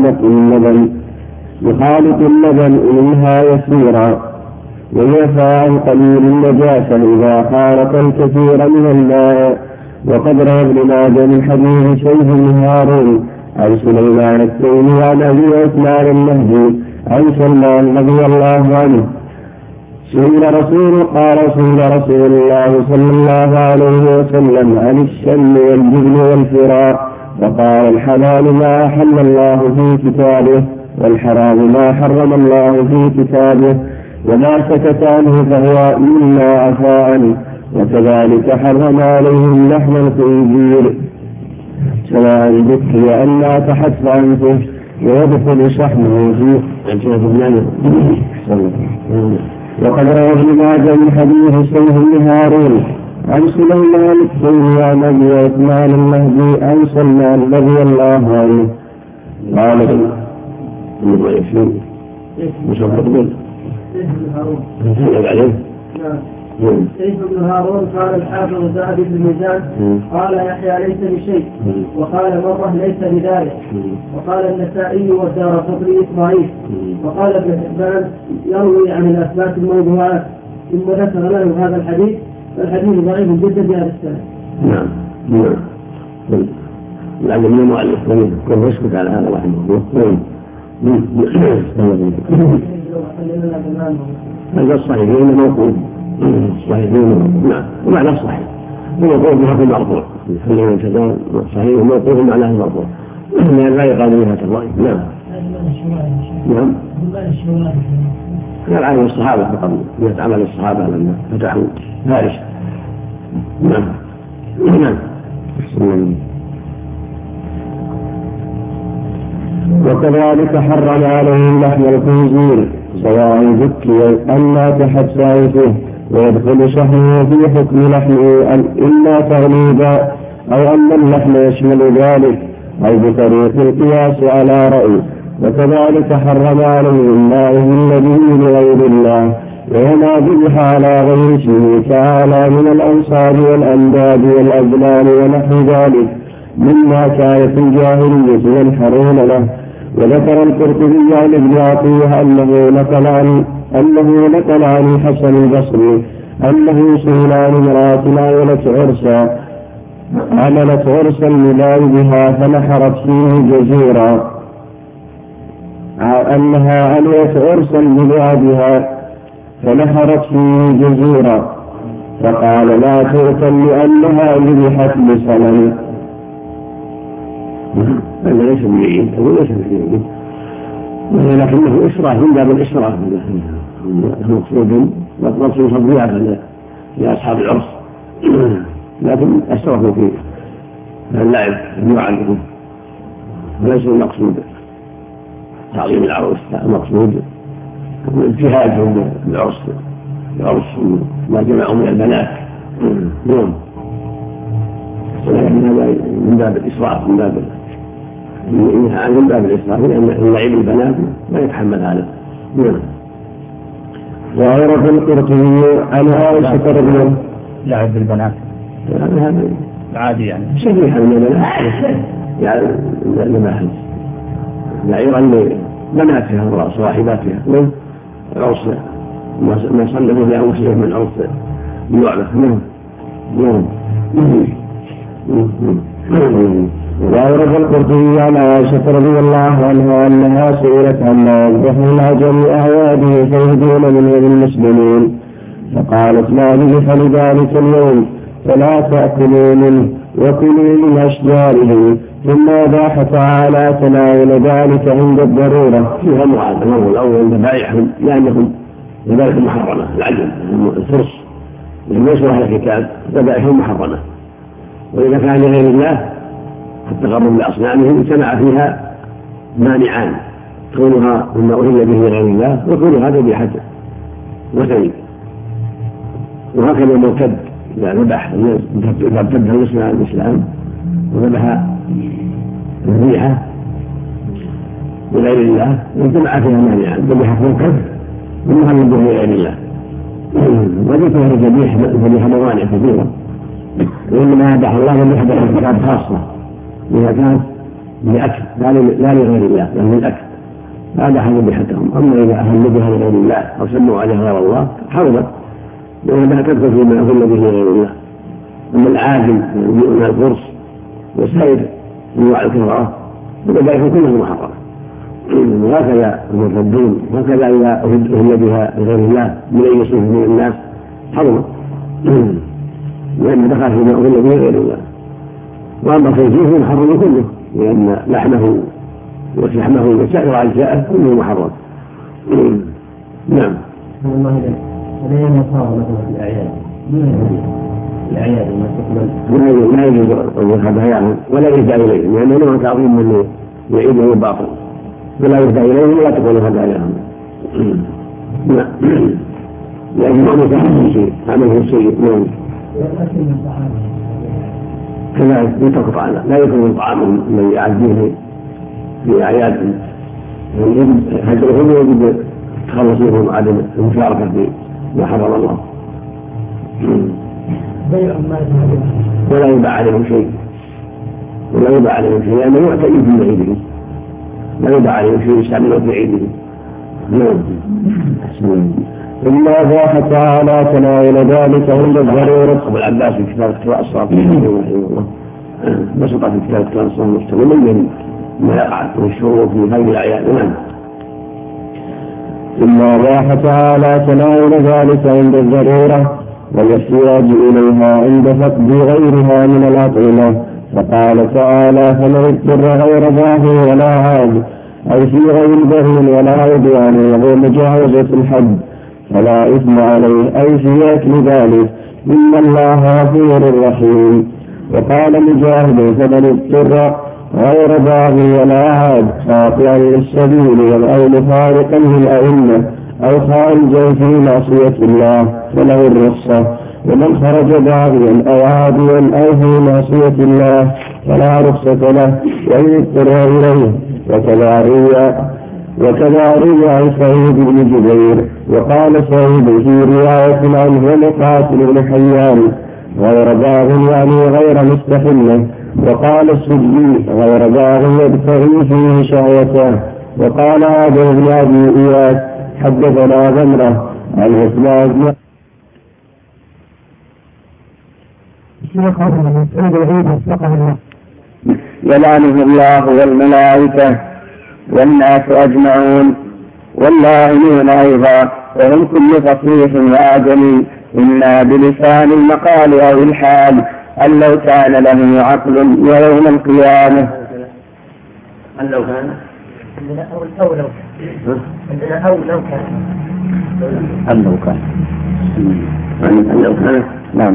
يخالط اللبن منها يسيرا ويعفى عن قليل النجاسة إذا خالط الكثير من الماء. وقد روى ابن ماجه من حديث شيخ بن هارون عن سليمان التيمي عن أبي عثمان النهدي عن سلمان رضي الله عنه سئل رسول الله صلى الله عليه وسلم عن الشم والجبن والفراء فقال: الحلال ما أحل الله في كتابه، والحرام ما حرم الله في كتابه، وما سكت عنه فهو مما عفا عنه. وكذلك حرم عليهم لحم الخنزير سواء ذكي أن لا تحت عنه ويدخل شحمه في وقد روى ابن ماجه من حديث شيخ بن هارون عن سليمان التيمي عن أبي عثمان النهدي عن سلمان رضي الله عنه قال سيف بن هارون قال الحافظ ذهبي في الميزان قال يحيى ليس بشيء، وقال مرة ليس بذلك، وقال النسائي والدارقطني ضعيف، وقال ابن حبان يروي عن الأثبات الموضوعات. ثم ذكر له هذا الحديث، فالحديث ضعيف جدا بهذا السنة. نعم. لعل من المؤلف كيف يسكت على هذا رحمه الله. هذا الصحيحين موقوف صحيحين. نعم. ومعنى الصحيح موقوف بحكم المرفوع. خلينا نتكلم صحيح موقوف معناه المرفوع لأن لا يقال بها الرأي. نعم. كان عن الصحابة فقط يتعامل الصحابة لما فتحوا فارس. نعم. وكذلك حرم عليهم لحم الخنزير سواء ذكي أن لا تحت فيه ويدخل شحمه في حكم لحمه إلا تغليبا، أو أن اللحم يشمل ذلك، أو بطريق القياس على رأي. وكذلك حرم عليهم ما أهل به لغير الله وما ذبح على غير اسمه تعالى من الأنصاب والأنداد والأزلام ونحو ذلك مما كانت الجاهلية ينحرون له. وذكر القرطبي عن ابن عطية أنه نقل عن الحسن البصري أنه سئل عن امرأة عملت عرسا لنائبها فنحرت فيه جزورا، أنها عملت عرسا لنائبها فنحرت فيه جزورا، فقال: لا تؤكل لأنها ذبحت بصنم. هذا ليس بعيد أو ليس بعيد، ولكنه إسراف من باب الإسراف، مقصود تضييعا لأصحاب العرس، لكن أسرفوا في اللعب يعلمهم، وليس المقصود تعظيم العروس، لا المقصود اجتهادهم بالعرس ما جمعوا من البنات. نعم، ولكن هذا من باب الإسراف، من باب الإسراف، لأن اللعب البنات لا يتحمل هذا. نعم. وعرف القرطبي عن عائشة رضي الله عنها لعب بالبنات هذا عادي يعني شبيها من البنات يعني لما لعيرا لبناتها وصاحباتها من عرس ما صنفوا لأنفسهم من عرس يعرف. وأورد القرطبي عن عائشة رضي الله عنها أنها سئلت عما يذبح العجم أعياده فيهدون منه للمسلمين، فقالت ما ذبح لذلك اليوم فلا تأكلوا منه وكلوا من أشجاره، ثم أباح تعالى تناول ذلك عند الضرورة. فيها معاذ الأول ذبائحهم لأنهم ذبائح محرمة، العجم الفرس ليس على الكتاب ذبائحهم محرمة، وإذا كان لغير الله التقرب لأصنامهم اجتمع فيها مانعان، كونها مما أهل به لغير الله وكونها ذبيحة وثني. وهكذا المرتد إذا ذبح إذا ارتد المسلم عن الإسلام وذبح ذبيحة لغير الله اجتمع فيها مانعان، ذبيحة منكر ومهل به لغير الله، وذكر ذبيحة موانع كثيرة، وإنما ذبح الله ذبيحة خاصة إذا كانت لأكل لا لغير الله بل للأكل فذبح ذبيحتهم. أما إذا أهل بها لغير الله أو سموا عليها غير الله حرمت، لأنها تدخل فيما أهل به لغير الله. أما العاجم من الفرس وسائر أنواع الكفرة فذبائحهم كلها محرمة، وهكذا المرتدون، وهكذا إذا أهل بها لغير الله من أي صنف من الناس حرمت، لأن دخل فيما أهل به لغير الله. وأما خنزير محرم كله، لأن لحمه وشحمه وسائر أجزاءه كله محرم. نعم. هذا المصاب مثلا في الأعياد ما يجوز الذهاب يعني ولا يهدى إليهم، لأنه نوع تعظيم من يعيده باطل، ولا يهدى إليهم ولا تقول هدى إليهم. نعم، لأن ما نفعله شيء عمله سيء. نعم. كذلك يترك طعامه، لا يكون من طعامهم الذي يعديه في أعيادهم، هجرهم يجب تخلص منهم عدم المشاركة فيما حرم الله. ولا يباع عليهم شيء، لأنه يعتقد في عيده، لا يباع عليهم شيء يستعمله في عيده. ثم أباح تعالى تناول ذلك عند الضرورة. أبو العباس في كتاب اختراع الصافي رحمه الله بسط في كتاب اختراع الصافي مستمر ما يقع من الشروط في هذه الأعياد. نعم. ثم أباح تعالى تناول ذلك عند الضرورة والاحتياج إليها عند فقد غيرها من الأطعمة، فقال تعالى فمن اضطر غير باغ ولا عاد أو في غير بغي ولا عدوان وهو مجاوزة الحد فلا إثم عليه أي في أكل ذلك، إن الله غفور رحيم. وقال مجاهد فمن اضطر غير باغ ولا عاد خاطئا للسبيل أو مفارقا للأئمة أو خارجا في معصية الله فله الرخصة، ومن خرج باغيا أو عاديا أو في معصية الله فلا رخصة له وإن اضطر إليه. وكذا روى عن سعيد بن جبير وقال سعيد في رواية عنه ومقاتل بن حيان غير باغ يعني غير مستحله، وقال السجي غير باغ يبتغي فيه شهوته. وقال هذا ابن أبي إياس حدثنا غمرة عن عثمان بن يلعنه الله والملائكة والناس أجمعون واللاعنون أيضا، وهم كل فصيح وآدمي إلا بلسان المقال أو الحال أن لو كان له عقل ويوم القيامة هل لو كان عندنا أو لو كان عندنا أو لو كان أم لو كان هل لو كان نعم.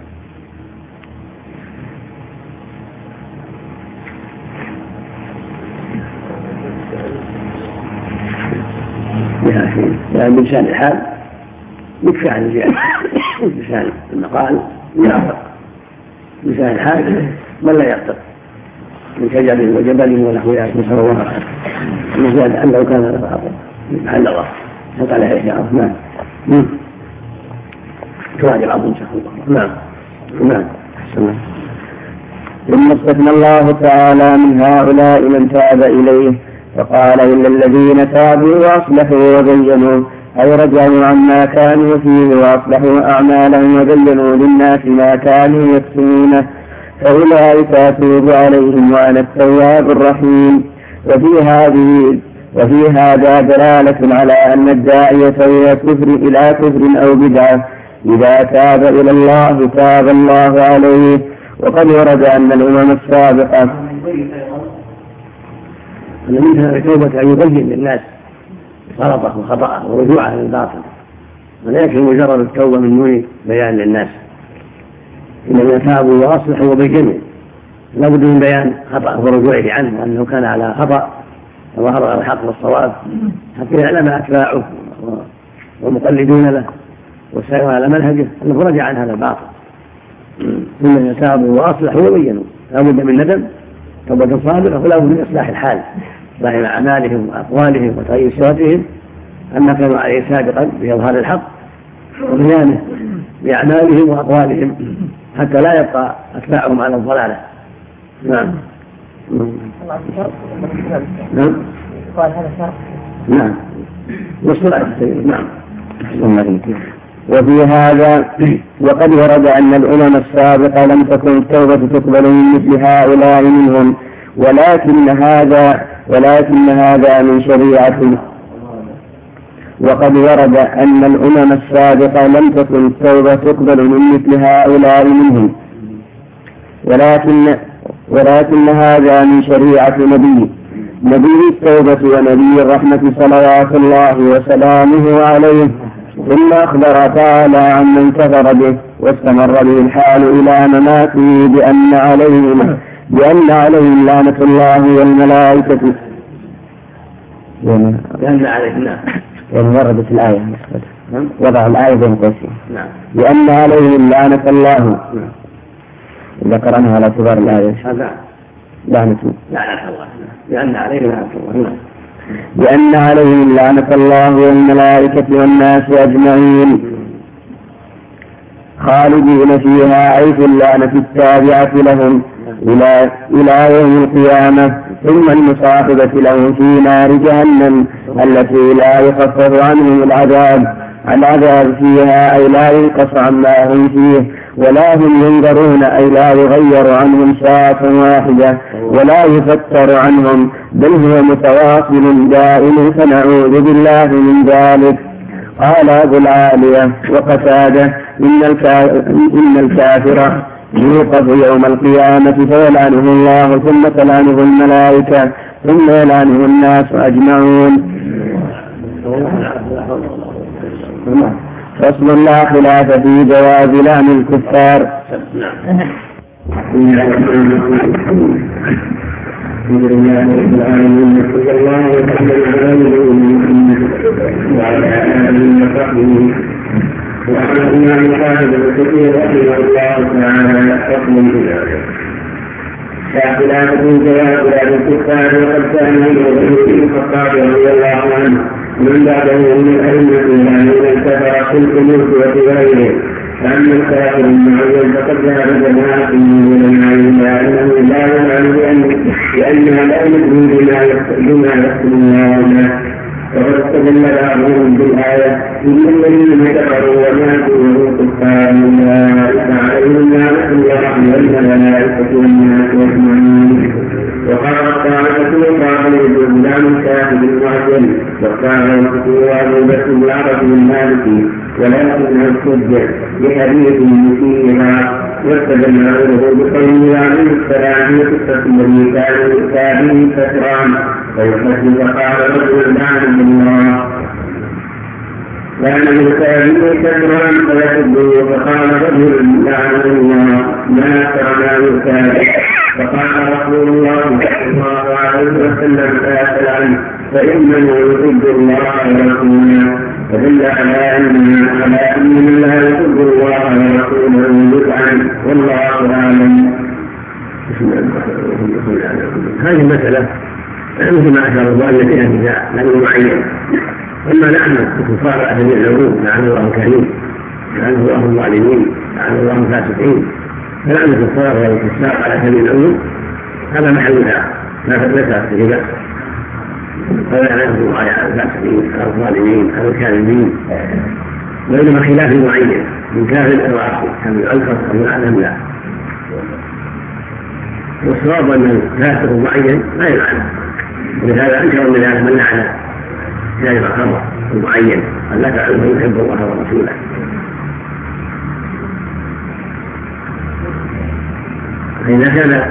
يعني بلسان الحال يكفي عن الزيادة. بلسان المقال يعتق بلسان الحال من لا يعتق من شجر وجبل ونحو ذلك نسأل الله العافية. المزاد أن لو كان لفاظا لعل الله حط عليه إشارة. نعم تراجع أظن شاء الله. نعم أحسن. ثم استثنى الله تعالى من هؤلاء من تاب إليه فقال إلا الذين تابوا وأصلحوا وبينوا أي رجعوا عما كانوا فيه وأصلحوا أعمالهم وبينوا للناس ما كانوا يكتمونه فأولئك أتوب عليهم وأنا التواب الرحيم. وفي هذا دلالة على أن الداعية إلى كفر أو بدعة إذا تاب إلى الله تاب الله عليه. وقد ورد أن الأمم السابقة منها التوبة أن يبين للناس غلطه وخطأه ورجوعه للباطل ولا يكفي مجرد التوبة من دون بيان للناس. إنما تابوا وأصلحوا وبينوا لا بد من بيان خطأه ورجوعه عنه أنه كان على خطأ وظهر على الحق والصواب حتى يعلم أتباعه والمقلدون له والسير على منهجه أنه رجع عن هذا الباطل. ثم تابوا وأصلحوا وبينوا لا بد من ندم توبة صادقة ولا بد من إصلاح الحال إصلاح أعمالهم وأقوالهم وتغيير صفاتهم أما كانوا عليه سابقا بإظهار الحق وبيانه بأعمالهم وأقوالهم حتى لا يبقى أتباعهم على الضلالة. نعم نعم قال هذا شرط. نعم والصلاة نعم. وفي هذا وقد ورد أن الأمم السابقة لم تكن التوبة تقبل من مثل هؤلاء منهم ولكن هذا من شريعة. وقد ورد أن الأمم السابقة لم تكن التوبة تقبل من مثل هؤلاء منهم ولكن هذا من شريعة نبي التوبة ونبي الرحمة صلوات الله وسلامه عليه. ثم أخبر تعالى عمن كفر به واستمر به الحال إلى مماته بأن عليهم لعنة الله والملائكة لأن عليهم وردت الآية وضع الآية بين قوسين بأن عليهم لعنة الله ذكرناها على اعتبار الآية لعنة الله لأن عليهم لعنة الله بأن عليهم لعنة الله والملائكة والناس أجمعين خالدين فيها أي في اللعنة التابعة لهم إلى يوم القيامة. ثم المصاحبة لهم في نار جهنم التي لا يخفف عنهم العذاب فيها أي لا ينقص عما هم فيه ولا هم ينظرون أي لا يغير عنهم ساعة واحدة ولا يفتر عنهم بل هو متواصل دائم فنعوذ بالله من ذلك. قال أبو العالية وقتادة إن الكافر يوقف يوم القيامة فيلعنه الله ثم تلعنه الملائكة ثم يلعنه الناس أجمعون. فصل لا خلاف في جواز لعن الكفار. الحمد لله رب العالمين صلى الله وسلم على نبينا وعلى آله وصحبه وعن الإمام الحافظ الكثير رحمه الله تعالى حكم بذلك. خلاف في جواز لعن الكفار وقد كان ابن الخطاب رضي الله عنه من بعده من الأئمة الذين كفر في القلوب وفي غيره فأما الكافر المعين فقد ذهب جماعة من العلماء أنه لا يلعن لأنها لا يدري بما يحكم الله. وقد استدل بعضهم بالآية إن الذين كفروا وماتوا وهم كفار أولئك عليهم لعنة الله والملائكة والناس أجمعين. وقال الطائفة وقال الإسلام الكافر المعجل وقال الرسول أبو بكر العربي المالكي ولكنه استدل بحديث فيها واستدل غيره بقوله عليه السلام في قصة الذي كان به فتران فيحدث فقال رجل لعنه الله كان يكافئ كثرا فيحبه فقال رجل لعنه الله ما ترى يكافئ فقال رسول الله صلى الله عليه وسلم لا تلعن فإنه يحب الله ورسوله فدل على أن لا يحب الله ورسوله يلعن والله أعلم. هذه المسألة مثل ما أشار الله فيها النساء لأنه معين. أما لعنة الكفار على جميع العلوم لعن الله الكريم لعن الله الظالمين لعن الله الفاسقين فلعن الكفار والفساق على سبيل العلوم هذا محلها لا تأثر به بأس فلا يعلمه الله على الفاسقين على الظالمين على الكاذبين وإنما خلاف معين من كافر أو عاصي كان الألفظ أو يعلم لا. والصواب أن الفاسق معين لا يلعن ولهذا أنكر من هذا من لعن جانب الخمر المعين أن لا تعلم من يحب الله ورسوله. فإذا كان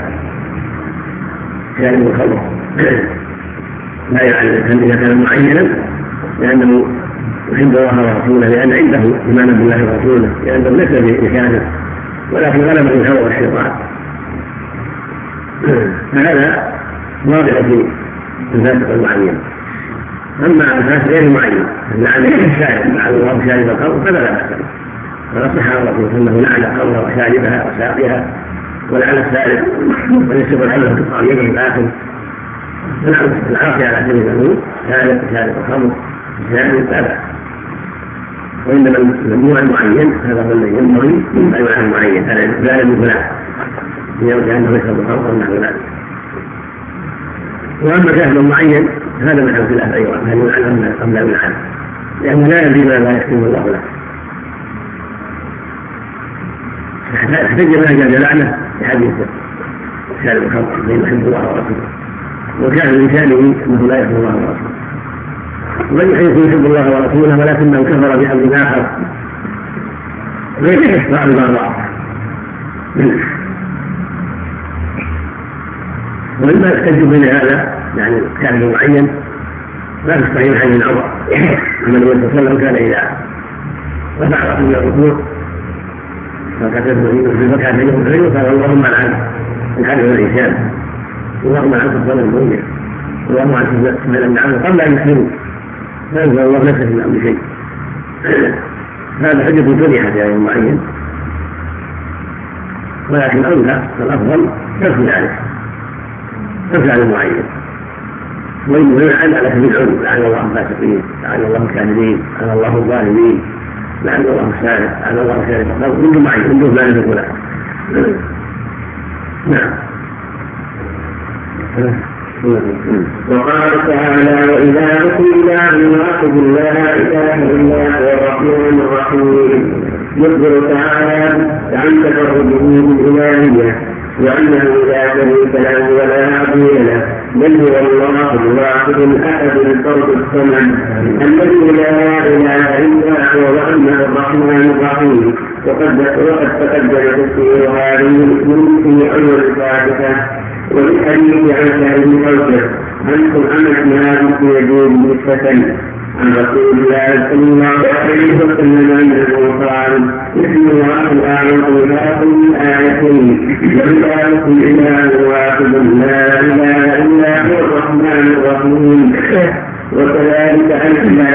جانب الخمر لا يعلم إذا كان معينا لأنه يحب الله ورسوله لأن عنده إيمانا بالله ورسوله لأنه ليس بكافر ولكن غلبه الهوى والشيطان فهذا واضح في الفاسق المعين. أما الفاسق غير معين لعن الشارب لعن الله شارب الخمر فلا بأس فقد صح عن الرسول أنه لعن الخمر وشاربها وساقيها ولعن السارق وليس الحلف في الطعام الآخر فلعن العاصي على سبيل العموم شارب الخمر الزاني لا بأس. وإنما الممنوع المعين هذا هو الذي ينبغي أن يلعن المعين لا من فلان لأنه يشرب الخمر ونحو ذلك. وأما كافر معين هذا من الخلاف أيضا هل يلعن أم لا يلعن لأنه لا يدري ما لا يحكم الله له احتج ما جاز لعنه بحديث شارب الخمر بين يحب الله ورسوله وكان لسانه انه لا يحب الله ورسوله ومن حيث يحب الله ورسوله ولكنه كفر بأمر آخر غير بعض وإما يحتج بين هذا يعني كان معين لا تستطيع عن العمر أن النبي صلى الله عليه وسلم كان إذا رفع رأسه من الركوع فكتبه في المكان بينهم العلم قال اللهم عن الحدث والإنسان اللهم عن الصلاة المؤمنة اللهم عن سبيل النعم قبل أن يسلموا فأنزل الله نفسه من أمر شيء. هذا حجة تريحة يا يوم معين ولكن أولى والأفضل ترك ذلك ترك عن المعين وإنه يلعن على سبيل العلم لعن الله الفاسقين لعن الله الكاذبين لعن الله الظالمين لعن الله السارق لعن الله شارب الخمر كل معين من دون ذلك الكلام. نعم. وقال تعالى وإذا قيل عن واحد لا إله إلا هو الرحمن الرحيم يخبر تعالى عن تفرده بالإلهية وأنه لا شريك له ولا عظيم له بل هو الله الواحد الأحد الفرد الصمد الذي لا إله إلا هو وأنه الرحمن الرحيم وقد تقدم تفسير هذه الاسم في أول الفاتحة والحديث عن سعيد بن حوشب عنكم أمتنا باسم يجوز نسبة عن رسول الله صلى الله عليه وسلم أنه قال بسم الله الأعظم لا كل آيتين وإله إله واحد لا إله إلا هو الرحمن الرحيم وكذلك أنزلنا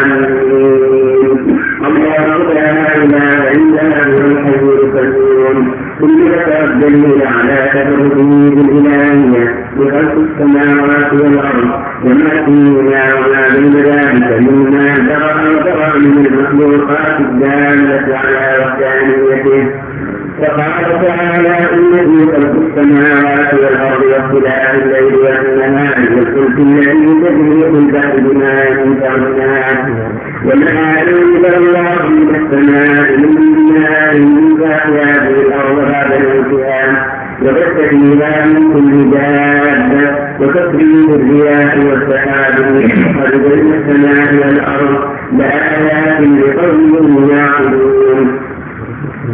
الله لا إله إلا هو الحي القيوم كل الدليل على تفرده بالإلهية بخلق السماوات والأرض وما فيهما وما بين ذلك مما ترى من المخلوقات الدالة على وحدانيته. فقال تعالى الذي خلق السماوات والأرض واختلاف الليل والنهار والفلك الذي تجري في البحر بما ينفع الناس وما أنزل الله من السماء من ماء فأحيا به الأرض بعد موتها وبث فيها من كل دابة وتسريب الرياح والسحاب وقد بين السماء والأرض لآيات لقوم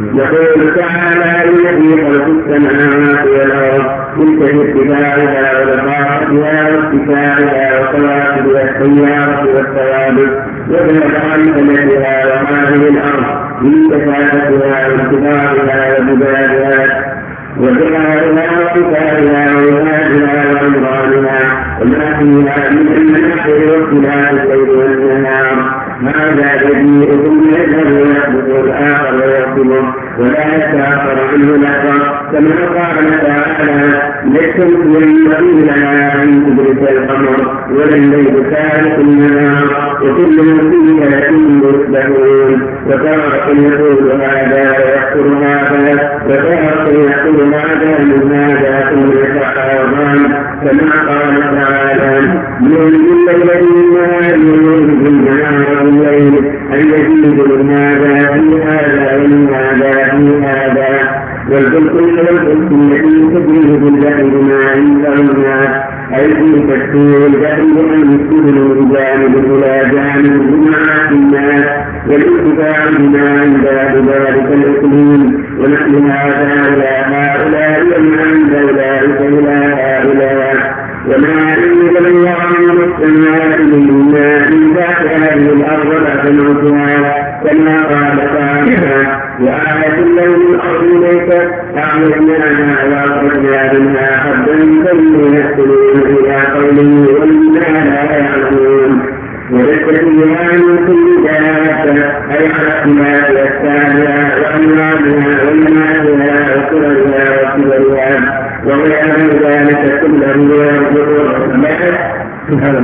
يقول تعالى الذي خلق السماوات والأرض تلك باتباعها ولقاءها واتباعها وكواكبها السيارة والثوابت وذهب عن ثمتها وهذه الأرض من كثافتها واتباعها وبلادها وذكرها وقتالها وولادها وعمرانها وما فيها من المناحر واختلاف الليل والنهار هذا بديء ثم يذهب ويحدث الآخر ويقتله ولا يتأخر عنه لحظة كما قال تعالى للشمس ينبغي لها أن تدرك القمر ولا الليل سابق النهار وكل فيه لكن يصبحون وتارة يقول هذا ويذكر هذا وتارة يقول هذا من هذا ثم يتعاظم كما قال تعالى يولد الليل بالنهار ويولد النهار بالليل الذي من هذا في هذا ومن هذا في هذا والفلك والفلك التي تجري بالبحر بما عنده الناس أي في تكثير البحر أن يسكن من جانب إلى جانب بما في الناس والاتباع بما عند ذلك الإقليم ونحن هذا إلى هؤلاء ومن عند أولئك إلى هؤلاء وما أنزل الله من السماء من ماء بعد هذه الأرض بعد موتها كما قال تعالى وآية لهم الأرض ليست أعلمناها وأخرجنا منها حبا فلم يأكلون إلى قوله وإنا لا يعلمون وليس فيها من كل دابة أي على اختلاف أشكالها وأنواعها ومناعها وكبرها وكبرها وغير ذلك كله يرجع سبحان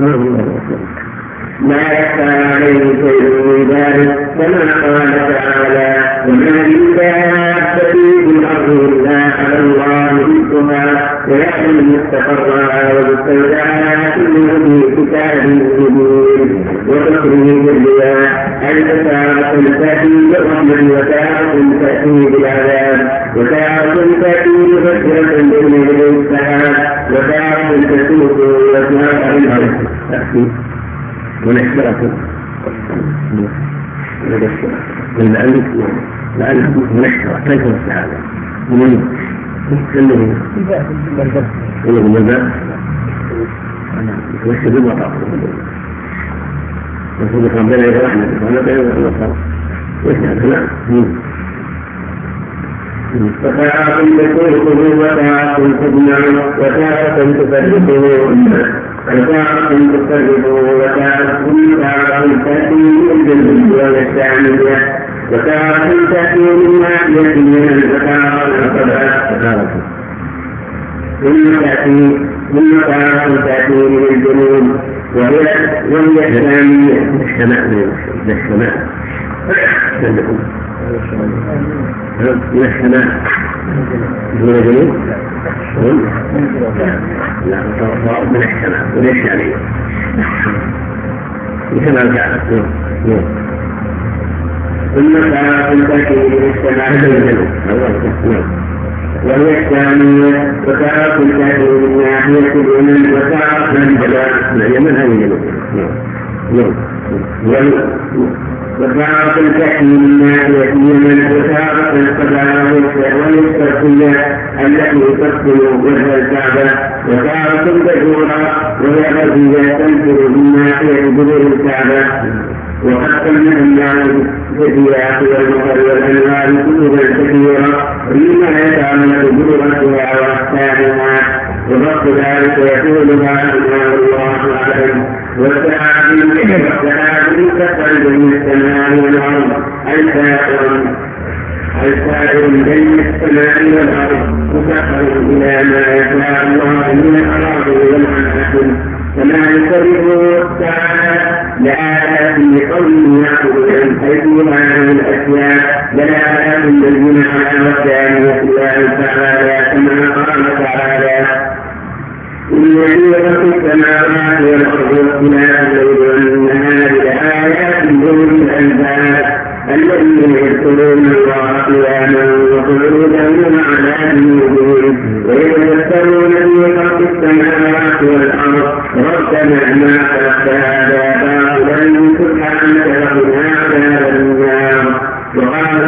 ما يخفى عليه شيء من ذلك كما قال تعالى وما من دابة في الأرض إلا على الله رزقها ويعلم مستقرها ومستودعها كله في كتاب مبين وتخرج الرياح أي تارة تأتي بالرحمة وتارة تأتي بالعذاب وتارة تأتي بفترة بين يدي السحاب وتارة تسوق وتارة الأرض ونحشركم لعلكم منحشرة كيف السعادة من كله من الباب يتوشد المطار وصدق ربنا إذا رحمة وانا بين المطار ويسعد نعم فتاعكم تكون وتاعكم تجمعون وتاعكم تفرقون وتاعكم تفرقون وتاعكم تأتي من الجنة والثانية وتاعكم تأتي من ناحية وتاعكم ثم تأتي من الجنوب وهي الثانية السماء من السماء دون جنوب لا من السماء وليس عليه كما الكعبة ثم تأتي من السماء الجنوب وهي الثانية وتارة تأتي من ناحية اليمن وتارة من اليمن هذه الجنوب وتارة تأتي من ناحية اليمن وتارة القبائل والشرقية التي تقتل وجه الكعبة وتارة تجورة وهي التي تنزل من ناحية جبل الكعبة وقد سمع الناس بالرياح والمطر والأنهار كتبا كثيرة مما يتعلق بلغتها وأحكامها وضبط ذلك يقولها الله أعلم والسحاب تخرج من السماء والأرض السائر بين السماء والأرض مسخر إلى ما يشاء الله من الأراضي والأنعام كما يصرفه تعالى لآيات لقوم يعقلون حيث هذه الأشياء لآيات الذين على وحدانية الله تعالى كما قال تعالى إن في خلق السماوات والأرض واختلاف الليل والنهار لآيات لأولي الألباب الذين يذكرون الله قياما وقعودا وعلى جنوبهم ويتذكرون في خلق السماوات والأرض ربنا ما خلقت هذا باطلا سبحانك وقنا عذاب النار وقال تعالى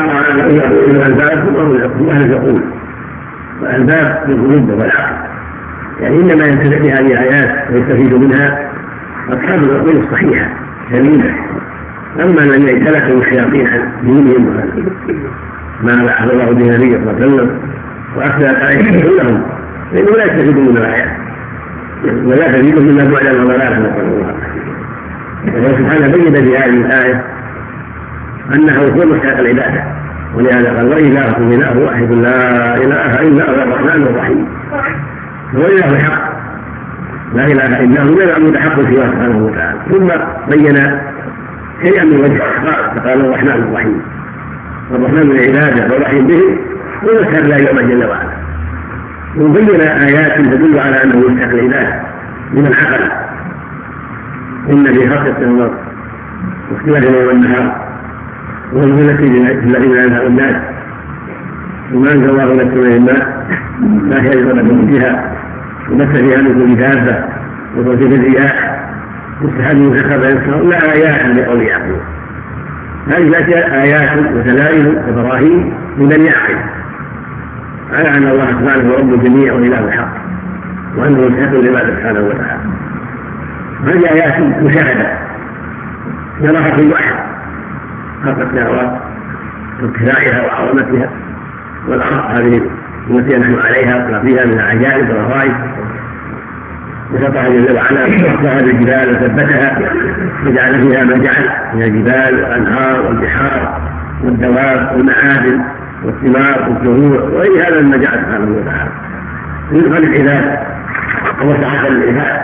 يقول الألباب هم أهل العقول، والألباب بالقلوب والعقل، يعني إنما ينتفع بهذه الآيات ويستفيد منها أصحاب العقول الصحيحة سليمة. أما من يتلقوا الشياطين عن دينهم ما بعث الله به النبي صلى الله عليه وسلم وأخذ الآيات كلهم فإنه لا يستفيد من الآيات ولا تزيد مما بعد وضلالا، نسأل الله العافية. الله سبحانه بين بهذه الآية أنه هو مستحق العبادة، ولهذا قال وإلهكم إله واحد لا إله إلا هو الرحمن الرحيم، هو إله الحق لا إله إلا هو لا معبود حق سواه سبحانه وتعالى. ثم بين شيئا من وجه فقال الرحمن الرحيم، والرحمن بالعبادة والرحيم به ومسهر لا يوم جل وعلا، وبين آيات تدل على أنه يستحق العبادة من العقل. إن في خلق السماوات واختلاف الليل والنهار والظلمات الذين ينهى الناس وما أنزل الله من السماء الماء لا يجب لكم فيها ومس فيها من كل دابة وتوجيه الرياح والسحاب المسخر يسمعون آيات لقوم يعقلون. هذه آيات ودلائل وبراهين لمن يعقل على أن الله سبحانه هو رب الجميع وإله الحق وأنه يستحق العبادة سبحانه وتعالى. هذه آيات مشاهدة يراها كل واحد خلق السماوات وابتدائها وعظمتها والأرض هذه التي نحن عليها وما فيها من العجائب والغرائب، وسطح جل وعلا سخر الجبال وثبتها وجعل فيها ما جعل من الجبال والأنهار والبحار والدواب والمعادن والثمار والزروع وغير هذا مما جعل سبحانه وتعالى رزقا للعباد وسعة للعباد.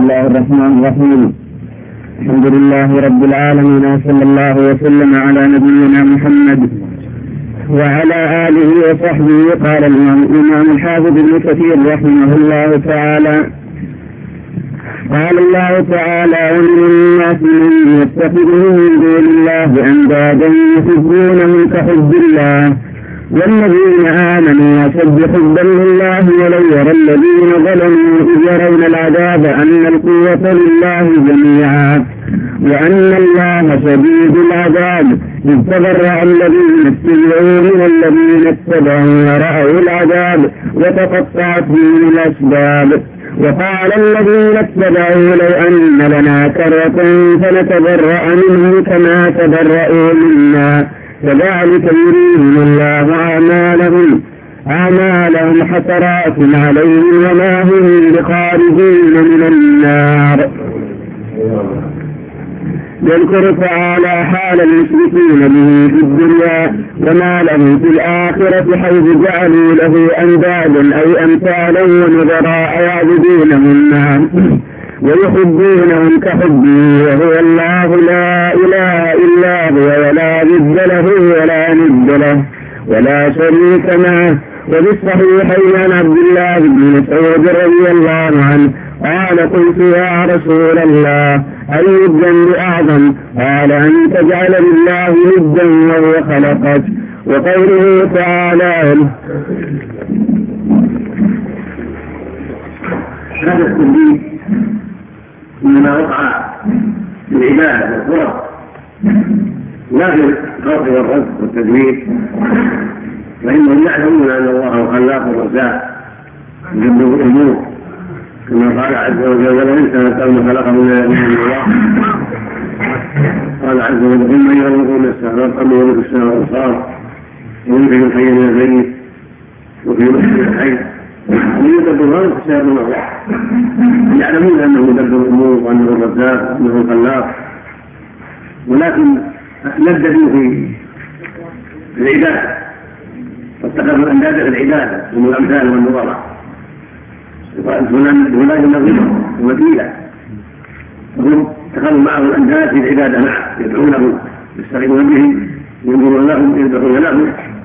الله الرحمن الرحيم. الحمد لله رب العالمين، وصلى الله وسلم على نبينا محمد وعلى آله وصحبه. قال الإمام الحافظ ابن كثير رحمه الله تعالى: قال الله تعالى: ومن الناس من يتخذ من دون الله أندادا يحبونهم كحب الله والذين آمنوا أشد حبا لله ولو يرى الذين ظلموا إذ يرون العذاب أن القوة لله جميعا وأن الله شديد العذاب إذ تبرأ الذين اتبعوا من الذين اتبعوا ورأوا العذاب وتقطعت بهم الأسباب. وقال الذين اتبعوا: لو أن لنا كرة فنتبرأ منهم كما تبرأوا منا كذلك يريهم الله أعمالهم حسرات عليهم وما هم بخارجين من النار. يذكر تعالى حال المشركين به في الدنيا وما لهم في الآخرة، حيث جعلوا له أندادا أو أمثالا ونظراء يعبدونهم معا ويحبونهم كحبه وهو الله لا إله إلا هو ولا ضد له ولا ند له ولا شريك معه. وفي الصحيحين عن عبد الله بن مسعود رضي الله عنه قال: قلت يا رسول الله أي الذنب أعظم؟ قال: أن تجعل لله ندا وهو خلقك. وقوله تعالى: هذا التنبيه إنما وقع في العبادة والقرب، لا في الخلق والرزق والتدبير، فإنهم يعلمون أن الله خلاق الرزاق يدبر الأمور، كما قال عز وجل: والإنسان كما خلقه من الله. قال عز وجل: ثم يخلقون السماء والأرض وملك السماء والأبصار ويخرج الحي من الميت وفي مسجد الحي ويدبر الأمر فسيرون الله. يعلمون أنه يدبر الأمور وأنه الرزاق وأنه الخلاق، ولكن لددوا في العبادة واتخذوا الأنداد في العبادة هم الأمثال والنظراء. فلان ينظمهم وكيلا، وهم اتخذوا معه الأنداد في العبادة معه، يدعونهم يستغيثون بهم ينظرون لهم يذبحون لهم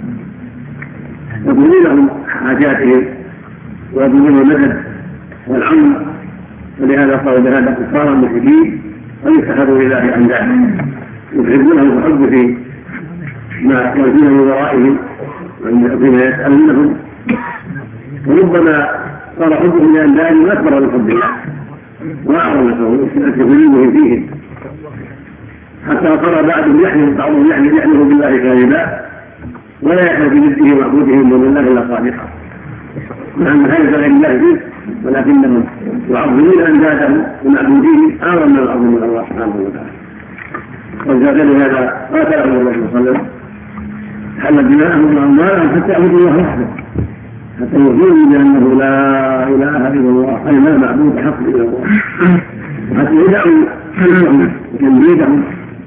يقولون لهم حاجاتهم ويطلبون المدد والعون. ولهذا قالوا بهذا كفارا مشركين ويتخذوا لله أندادا يحبونه الحب في ما يكون من ورائهم وفيما يسألونهم، وربما صار حبهم لأنداد أكبر من حب الله وأعظم تقليبهم فيهم، حتى صار بعضهم يحلف بالله كاذبا ولا يحلف بجده ومعبودهم ومن الله إلا صادقا، مع أن هذا غير الله فيه، ولكنهم يعظمون أندادهم ومعبودين أعظم من العظم من الله سبحانه وتعالى. وجاء هذا قاتلهم الله صلى الله عليه وسلم حل دماءهم وأموالهم حتى يعبدوا الله وحده، حتى يؤمنوا بأنه لا إله إلا الله أي لا معبود حق إلا الله، حتى يدعوا حلمهم وتنبيذهم.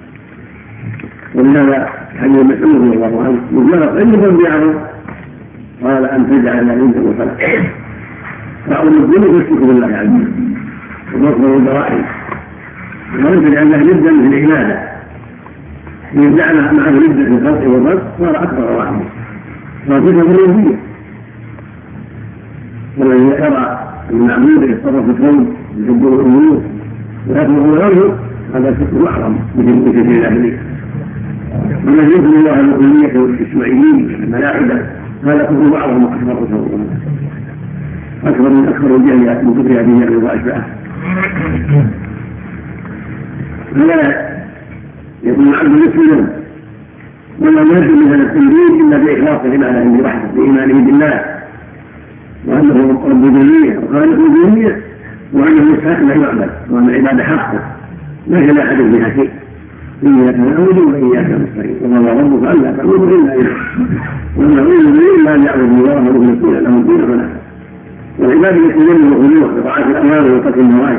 ولهذا حديث مسعود رضي الله عنه مجرد أن ينبيعهم قال: أن تجعل عندك وخلق. فأول الظلم يشرك بالله عز وجل ومصدر البرائم، وأن تجعل له ندا في العبادة، إذ جعل معه ندا في الخلق والرزق صار أكبر وأعظم، صار تلك الربوبية. والذي يرى المعبود يتصرف في الكون يدبر الأمور ويأمر غيره هذا شرك أعظم من شرك الجاهلية. ومن يذكر الله الألوهية والإسماعيليين الملاحدة هذا كفر أعظم وأكبر أكبر من أكبر الجاهليات من كفر أبي جهل وأشباهه. فلا يكون العبد مسلما ولا يلزم من هذا التنبيه إلا بإخلاص العبادة وحده بإيمانه بالله وأنه رب الجميع وخالق الجميع وأنه يستحق لا يعبد وأن العبادة حقه ليس لأحد بها شيء. إياك نعبد وإياك نستعين وقال ربك ألا تعبدوا إلا إياه وما أمروا إلا أن يعبدوا الله مخلصين له الدين حنفاء. والعباد يتجنب الغلو بطاعة الأموال وترك النواهي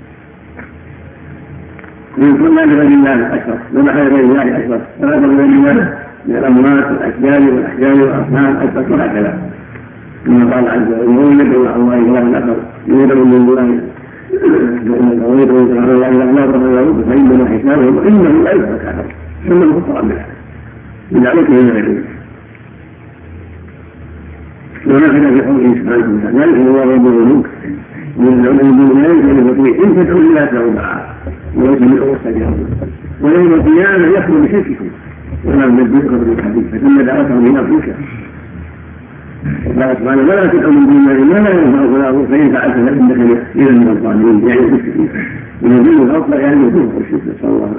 من كل غير الله أشرك وما غير الله أشرك فلا غير الله من الأموات والأشجار والأحجار والأصنام أشرك وهكذا. كما قال عز وجل: يدعو مع الله إله آخر يدعو من الله فإنما حسابهم إنه لا يدرك هذا ثم الخطأ من ذلك من غيره ونحن في قوله سبحانه وتعالى ذلك هو رب الملوك من المؤمنين إن تدعوا الله توبا ويسمعوا السجارة ويوم القيامة يخلو بشرككم ولا ننبئكم بالحديث فتم دعوتهم إلى أنفسك قال سبحانه ولا تدعوا من دون الله ما لا ينفعك ولا يضرك فإن فعلت فإنك إذا من الظالمين يعني المشركين من الدين الأصغر يعني يكون الشرك نسأل الله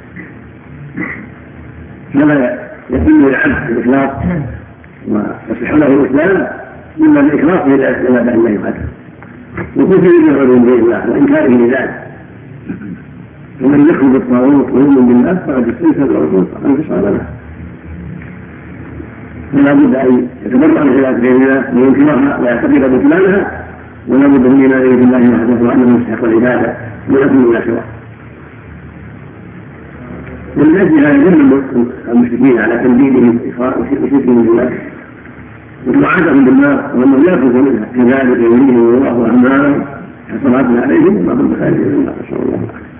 العافية كما يتم العبد الإخلاص ويصح له الإسلام إما الإخلاص إلى بأن الله يقدر وكفر بالعلوم بالله وإنكاره لذلك ومن يكفر بالطاغوت ويؤمن بالله فقد استيسر العقول فقد انتصر له فلا بد ان يتبرع بخلاف غير الله وينكرها ويعتقد بطلانها ولا بد من ايمان بالله وحده وانه يستحق العباده ويكون الى سواه من اجل هذا يدل المشركين على تنديدهم وشركهم بالله وتوعدهم بالنار وانه لا يخرج منها كذلك يريهم الله اعمالهم حسرات عليهم وما هم بخارج من الله نسال الله العافيه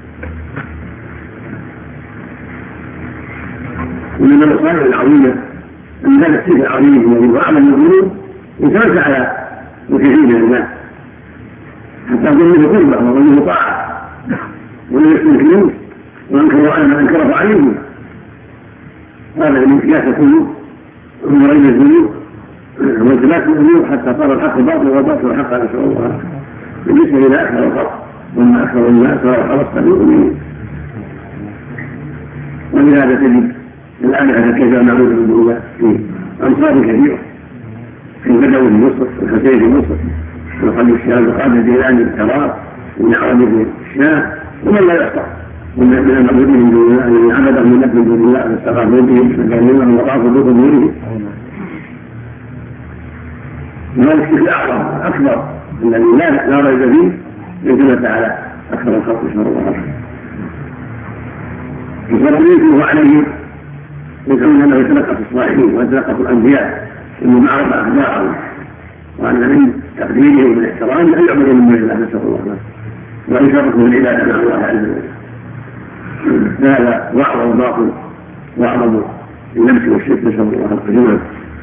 ومن المصالح العظيمه ان هذا السيف العظيم الذي هو اعلى من الذنوب يتوسع على كثير من الناس حتى ظنه قربه وظنه طاعه ولا يشرك منه وانكروا على ما انكره عليهم هذا من قياس القلوب ومرين الذنوب وانزلاق الذنوب حتى صار الحق باطل والباطل حقا نسال الله بالنسبه الى اكثر الخلق وما اكثر الناس وخلصت المؤمنين ولهذا تجد الآن هذا كيف نعود بالله في أمصار كثيرة في البدو في مصر والحسين في مصر وقد الشام وقاد الجيلاني بالتراب ومن عربي في الشام ومن لا يحصى من المعبودين من دون الله الذين عبدهم من نفس دون الله فاستغاثوا بهم فكانوا وطافوا بقبورهم وهذا الشرك الأعظم أكبر الذي لا ريب فيه يثبت على أكثر الخلق نسأل الله العافية وصلى عليه يدعون انه يتلقف الصالحين ويتلقف الانبياء انه معرف اخبارهم وان من تقديرهم والاحترام ان يعبدوا من دون الله نسال الله العافيه وان يشركوا بالعباده مع الله عز وجل هذا واعظم باطل واعظم النفس والشرك نسال الله العافيه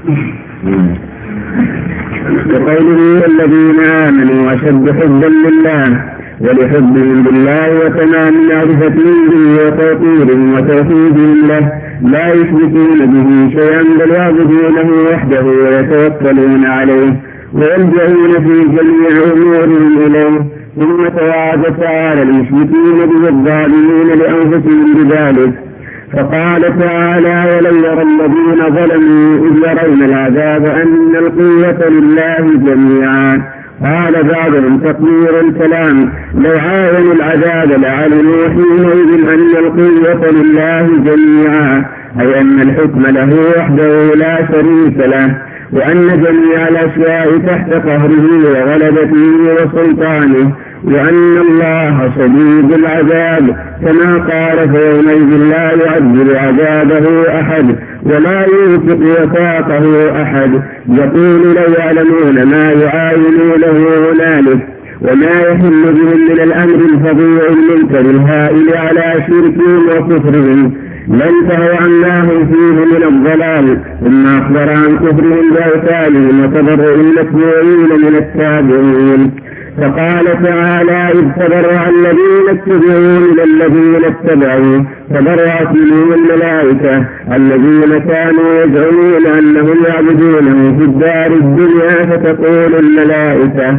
بقوله الذين امنوا اشد حبا لله ولحبهم بالله وتمام معرفتهم به وتوقيرهم وتوحيدهم له لا يشركون به شيئا بل يعبدونه وحده ويتوكلون عليه ويلجؤون في جميع امورهم اليه ثم توعد تعالى المشركين به الظالمين لانفسهم بذلك فقال تعالى ولو يرى الذين ظلموا اذ يرون العذاب ان القوه لله جميعا قال بعضهم تقدير الكلام لو عاونوا العذاب لعلموا حينئذ أن القوة لله جميعا أي أن الحكم له وحده لا شريك له وأن جميع الأشياء تحت قهره وغلبته وسلطانه وأن الله شديد العذاب كما قال فيومئذ لا يعذب عذابه أحد ولا يوثق وثاقه أحد يقول لو يعلمون ما يعاونونه هنالك وما يحل بهم من الأمر الفظيع المنكر الهائل على شركهم وكفرهم لانتهوا عما هم فيه من الضلال ثم أخبر عن كفرهم بأوثانهم وتبرؤ المتبوعين من التابعين فقال تعالى إذ تبرأ الذين اتبعوا من الذين اتبعوا تبرأت منهم الملائكة الذين كانوا يزعمون أنهم يعبدونه في الدار الدنيا فتقول الملائكة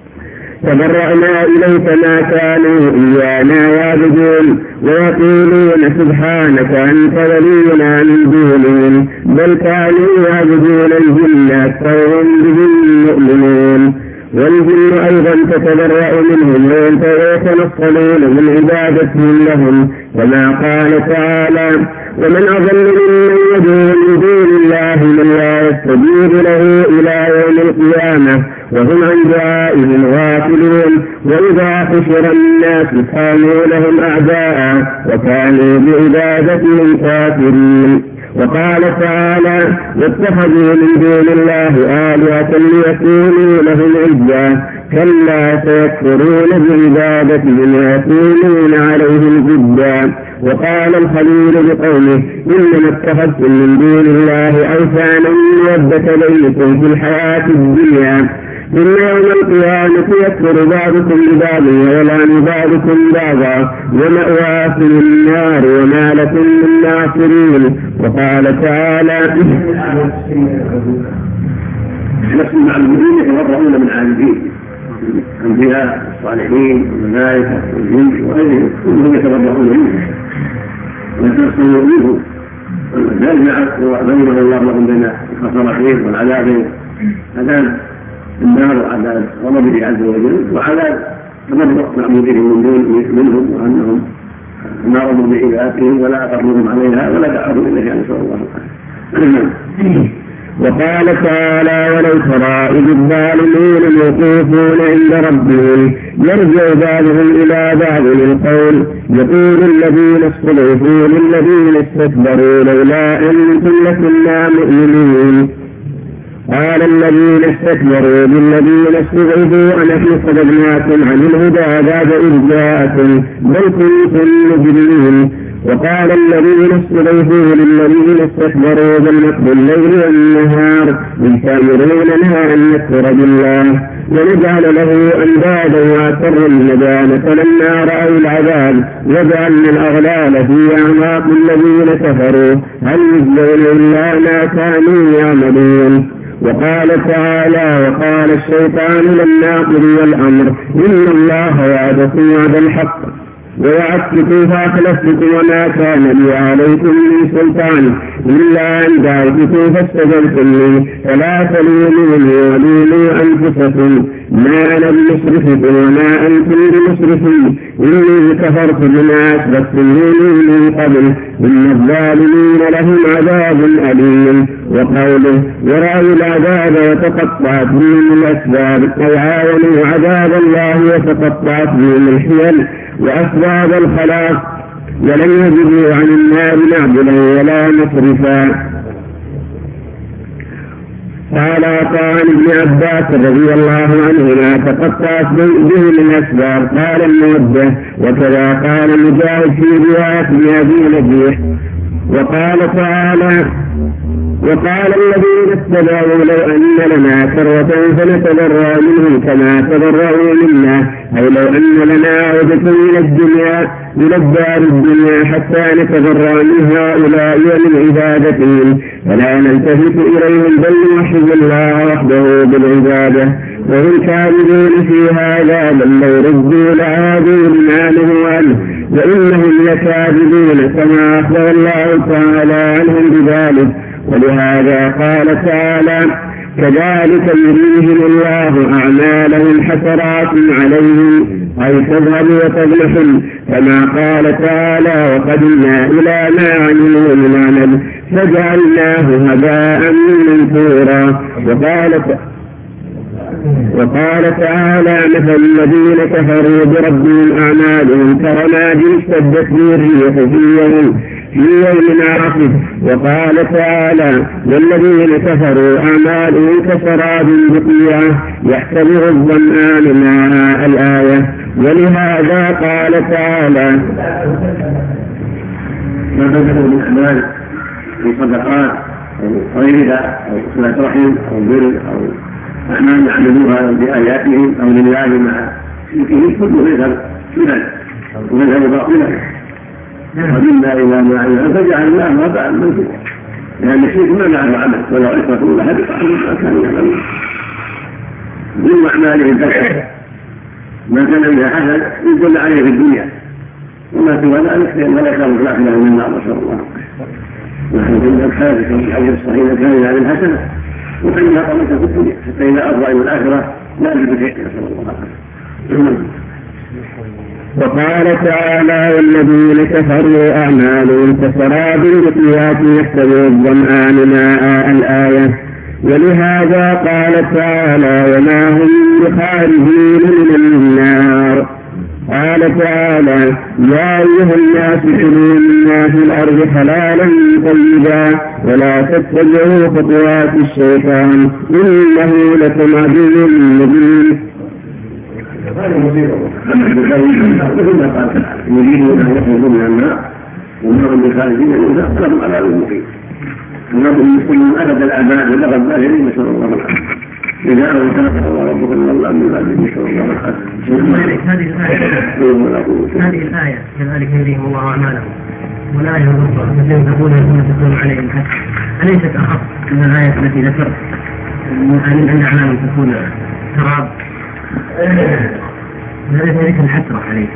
تبرأنا إليك ما كانوا إيانا يعبدون ويقولون سبحانك أنت ولينا من دونهم بل كانوا يعبدون الجن أكثرهم بهم مؤمنون والجن أيضا تتبرأ منهم ويتنصلون من عبادتهم لهم كما قال تعالى ومن أضل ممن يدعو من دون الله من لا يستجيب له إلى يوم القيامة وهم عن دعائهم غافلون وإذا حشر الناس كانوا لهم أعداء وكانوا بعبادتهم كافرين. وقال تعالى واتخذوا من دون الله آلهة ليكونوا لهم عزا كلا سيكفرون بعبادتهم ويكونون عليهم ضدا. وقال الخليل لقومه إنما اتخذتم من دون الله أوثانا مودة بينكم في الحياة الدنيا إن يوم القيامة يكفر بعضكم ببعض ويلعن بعضكم بعضا ومأواكم النار وما لكم من ناصرين. وقال تعالى نفس المعلومين يتبرؤون من عابدين الأنبياء الصالحين والملائكة والجن وغيرهم كلهم يتبرؤون منهم ويتنصرون منهم لا يجعل بينهم الله لهم بين الخسرتين والعذابين عذاب النار وعذاب غضبه عز وجل وعذاب تبرؤ معبودهم منهم وأنهم نارهم بعبادتهم ولا أقرهم عليها ولا دعوهم إليها نسأل الله العافية. وقال تعالى ولو ترى إذ الظالمون موقوفون عند ربهم يرجع بعضهم إلى بعض القول يقول الذين استضعفوا للذين استكبروا لولا أنتم لكنا مؤمنين قال الذين استكبروا للذين استضعفوا أنحن صددناكم عن الهدى بعد إذ جاءكم بل كنتم مجرمين. وقال الذين استضعفوا للذين استكبروا بل نكر الليل والنهار إذ تأمروننا أن نكفر بالله ونجعل له أندادا وأسروا الندامة فلما رأوا العذاب وجعلنا الأغلال في أعناق الذين كفروا هل يجزون إلا ما كانوا يعملون. وقال تعالى وقال الشيطان لما قضي الأمر إن الله وعدكم وعد الحق ووعدتكم فأخلفتكم وما كان لي عليكم من سلطان إلا أن دعوتكم فاستجبتم لي فلا تلوموني ولوموا أنفسكم ما أنا بمصرخكم وما أنتم بمصرخي إني كفرت بما أشركتموني من قبل إن الظالمين لهم عذاب أليم. وقوله ورأوا العذاب وتقطعت بهم الأسباب أي عاونوا عذاب الله وتقطعت بهم الحيل وأسباب الخلاص ولم يجدوا عن النار معبدا ولا مصرفا. قال عن ابن عباس رضي الله عنهما تقطعت بهم الأسباب قال الموده وكذا قال مجاهد في رواية أبي نجيح. وقال تعالى وقال الذين اتبعوا لو أن لنا كرة فنتبرأ منهم كما تبرأوا منا أي لو أن لنا عودة إلى الدار الدنيا حتى نتبرأ من هؤلاء ومن عبادتهم فلا نلتفت إليهم بل نوحد الله وحده بالعبادة وهم كاذبون في هذا بل لو ردوا لعادوا لما نهوا عنه وإنهم لكاذبون كما أخبر الله تعالى عنهم بذلك. ولهذا قال تعالى كذلك يريهم الله أعمالهم حسرات عليهم أي تذهب وتضمحل كما قال تعالى وقدمنا إلى ما عملوا من عمل فجعلناه هباء منثورا. وقال تعالى مثل الذين كفروا بربهم أعمالهم كرماد اشتدت به الريح في يوم عاصف. وقال تعالى والذين كفروا أعمالهم كسراب بقيعة يحسبه الظمآن ماء الآية. ولهذا قال تعالى ما بدأوا من أعمال من صدقات أو غيرها أو صلة رحم أو بر أو أعمال يعملوها بآياتهم أو لله مع شركهم كله يذهب سنة ويذهب باطلا ومنا إلى ما عمل فجعلناه هباء منثورا لأن الشرك ما له عمل ولو أشركوا لحبط عنهم ما كانوا يعملون من أعمالهم فشل ما كان منها حسن يدل عليه في الدنيا وما سوى ذلك ولا كانوا في الآخرة من النار نسأل الله. نحن في الحديث الحديث الصحيح كان عن الحسنة وفإنها طمسة في الدنيا حتى إذا أرضى إلى الآخرة لا أجد شيء نسأل الله. وقال تعالى والذين كفروا أعمالهم كسراب بقيعة يحسبه الظمآن ماء الآية. ولهذا قال تعالى وما هم بخارجين من النار قال تعالى: يا أيها الناس كلوا مما في الأرض حلالا طيبا ولا تتبعوا خطوات الشيطان إنه لكم عدو مبين. هذا مصيبة مثل ما قال تعالى: يريدون أن يخرجوا من النار وما هم بخارجين منها ولهم عذاب مقيم. الرب المسلمون أبد الآباء ولغى الظالمين نسأل الله العافية. إذا أردت خلق الله ربك من الله من ذلك نسأل الله العافية. هذه الآية كذلك يريهم الله أعمالهم والآية الأخرى التي تقول ثم تكون عليهم الحق أليست أخف من الآية التي ذكرت أن أعمالهم تكون سراب؟ ذلك الحسرة عليه.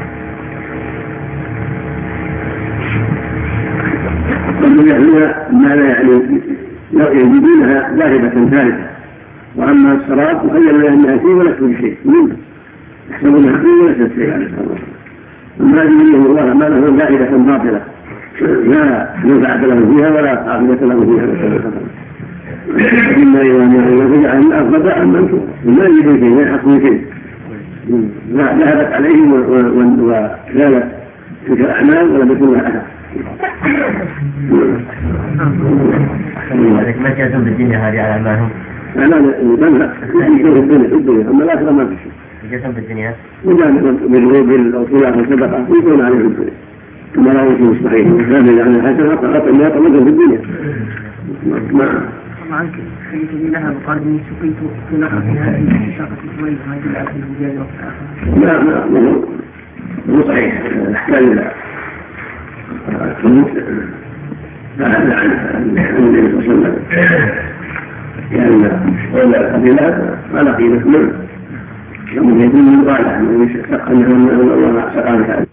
هي ما لا يجدونها ذاهبة ثالثة، وأما السراب مخيل أنها فيه ولا تكون شيء منه يحسبونها فيه ولا تكون شيء عليه الصلاة والسلام. أما يريهم الله ما له ذاهبة باطلة لا ينفع له فيها ولا عاقبة له فيها إما إذا ما يرجع عن الأرض بدأ منصور ما يجد شيء لا يحصل شيء ذهبت عليهم وزالت تلك الأعمال ولم يكن لها أثر. ما جازم بالدنيا هذه على أعمالهم؟ لا الدنيا أما الآخرة ما في شيء. جازم بالدنيا؟ وجاء بالروبل أو خلاف الصدقة يكون عليه الدنيا كما لا يمكن مستحيل وكان يعني الحسنة فقط ما يطلقه في الدنيا. عنك حيث لها وقال إني سقيت في نقص هذه الشاقة الشوية ما يدل في الرجال وفي الآخر. لا مو صحيح. يحتاج إلى فهذا عن النبي صلى الله عليه وسلم لأن القبيلات ما لقي مثل يوم يدين قال أنه سقى الله سقى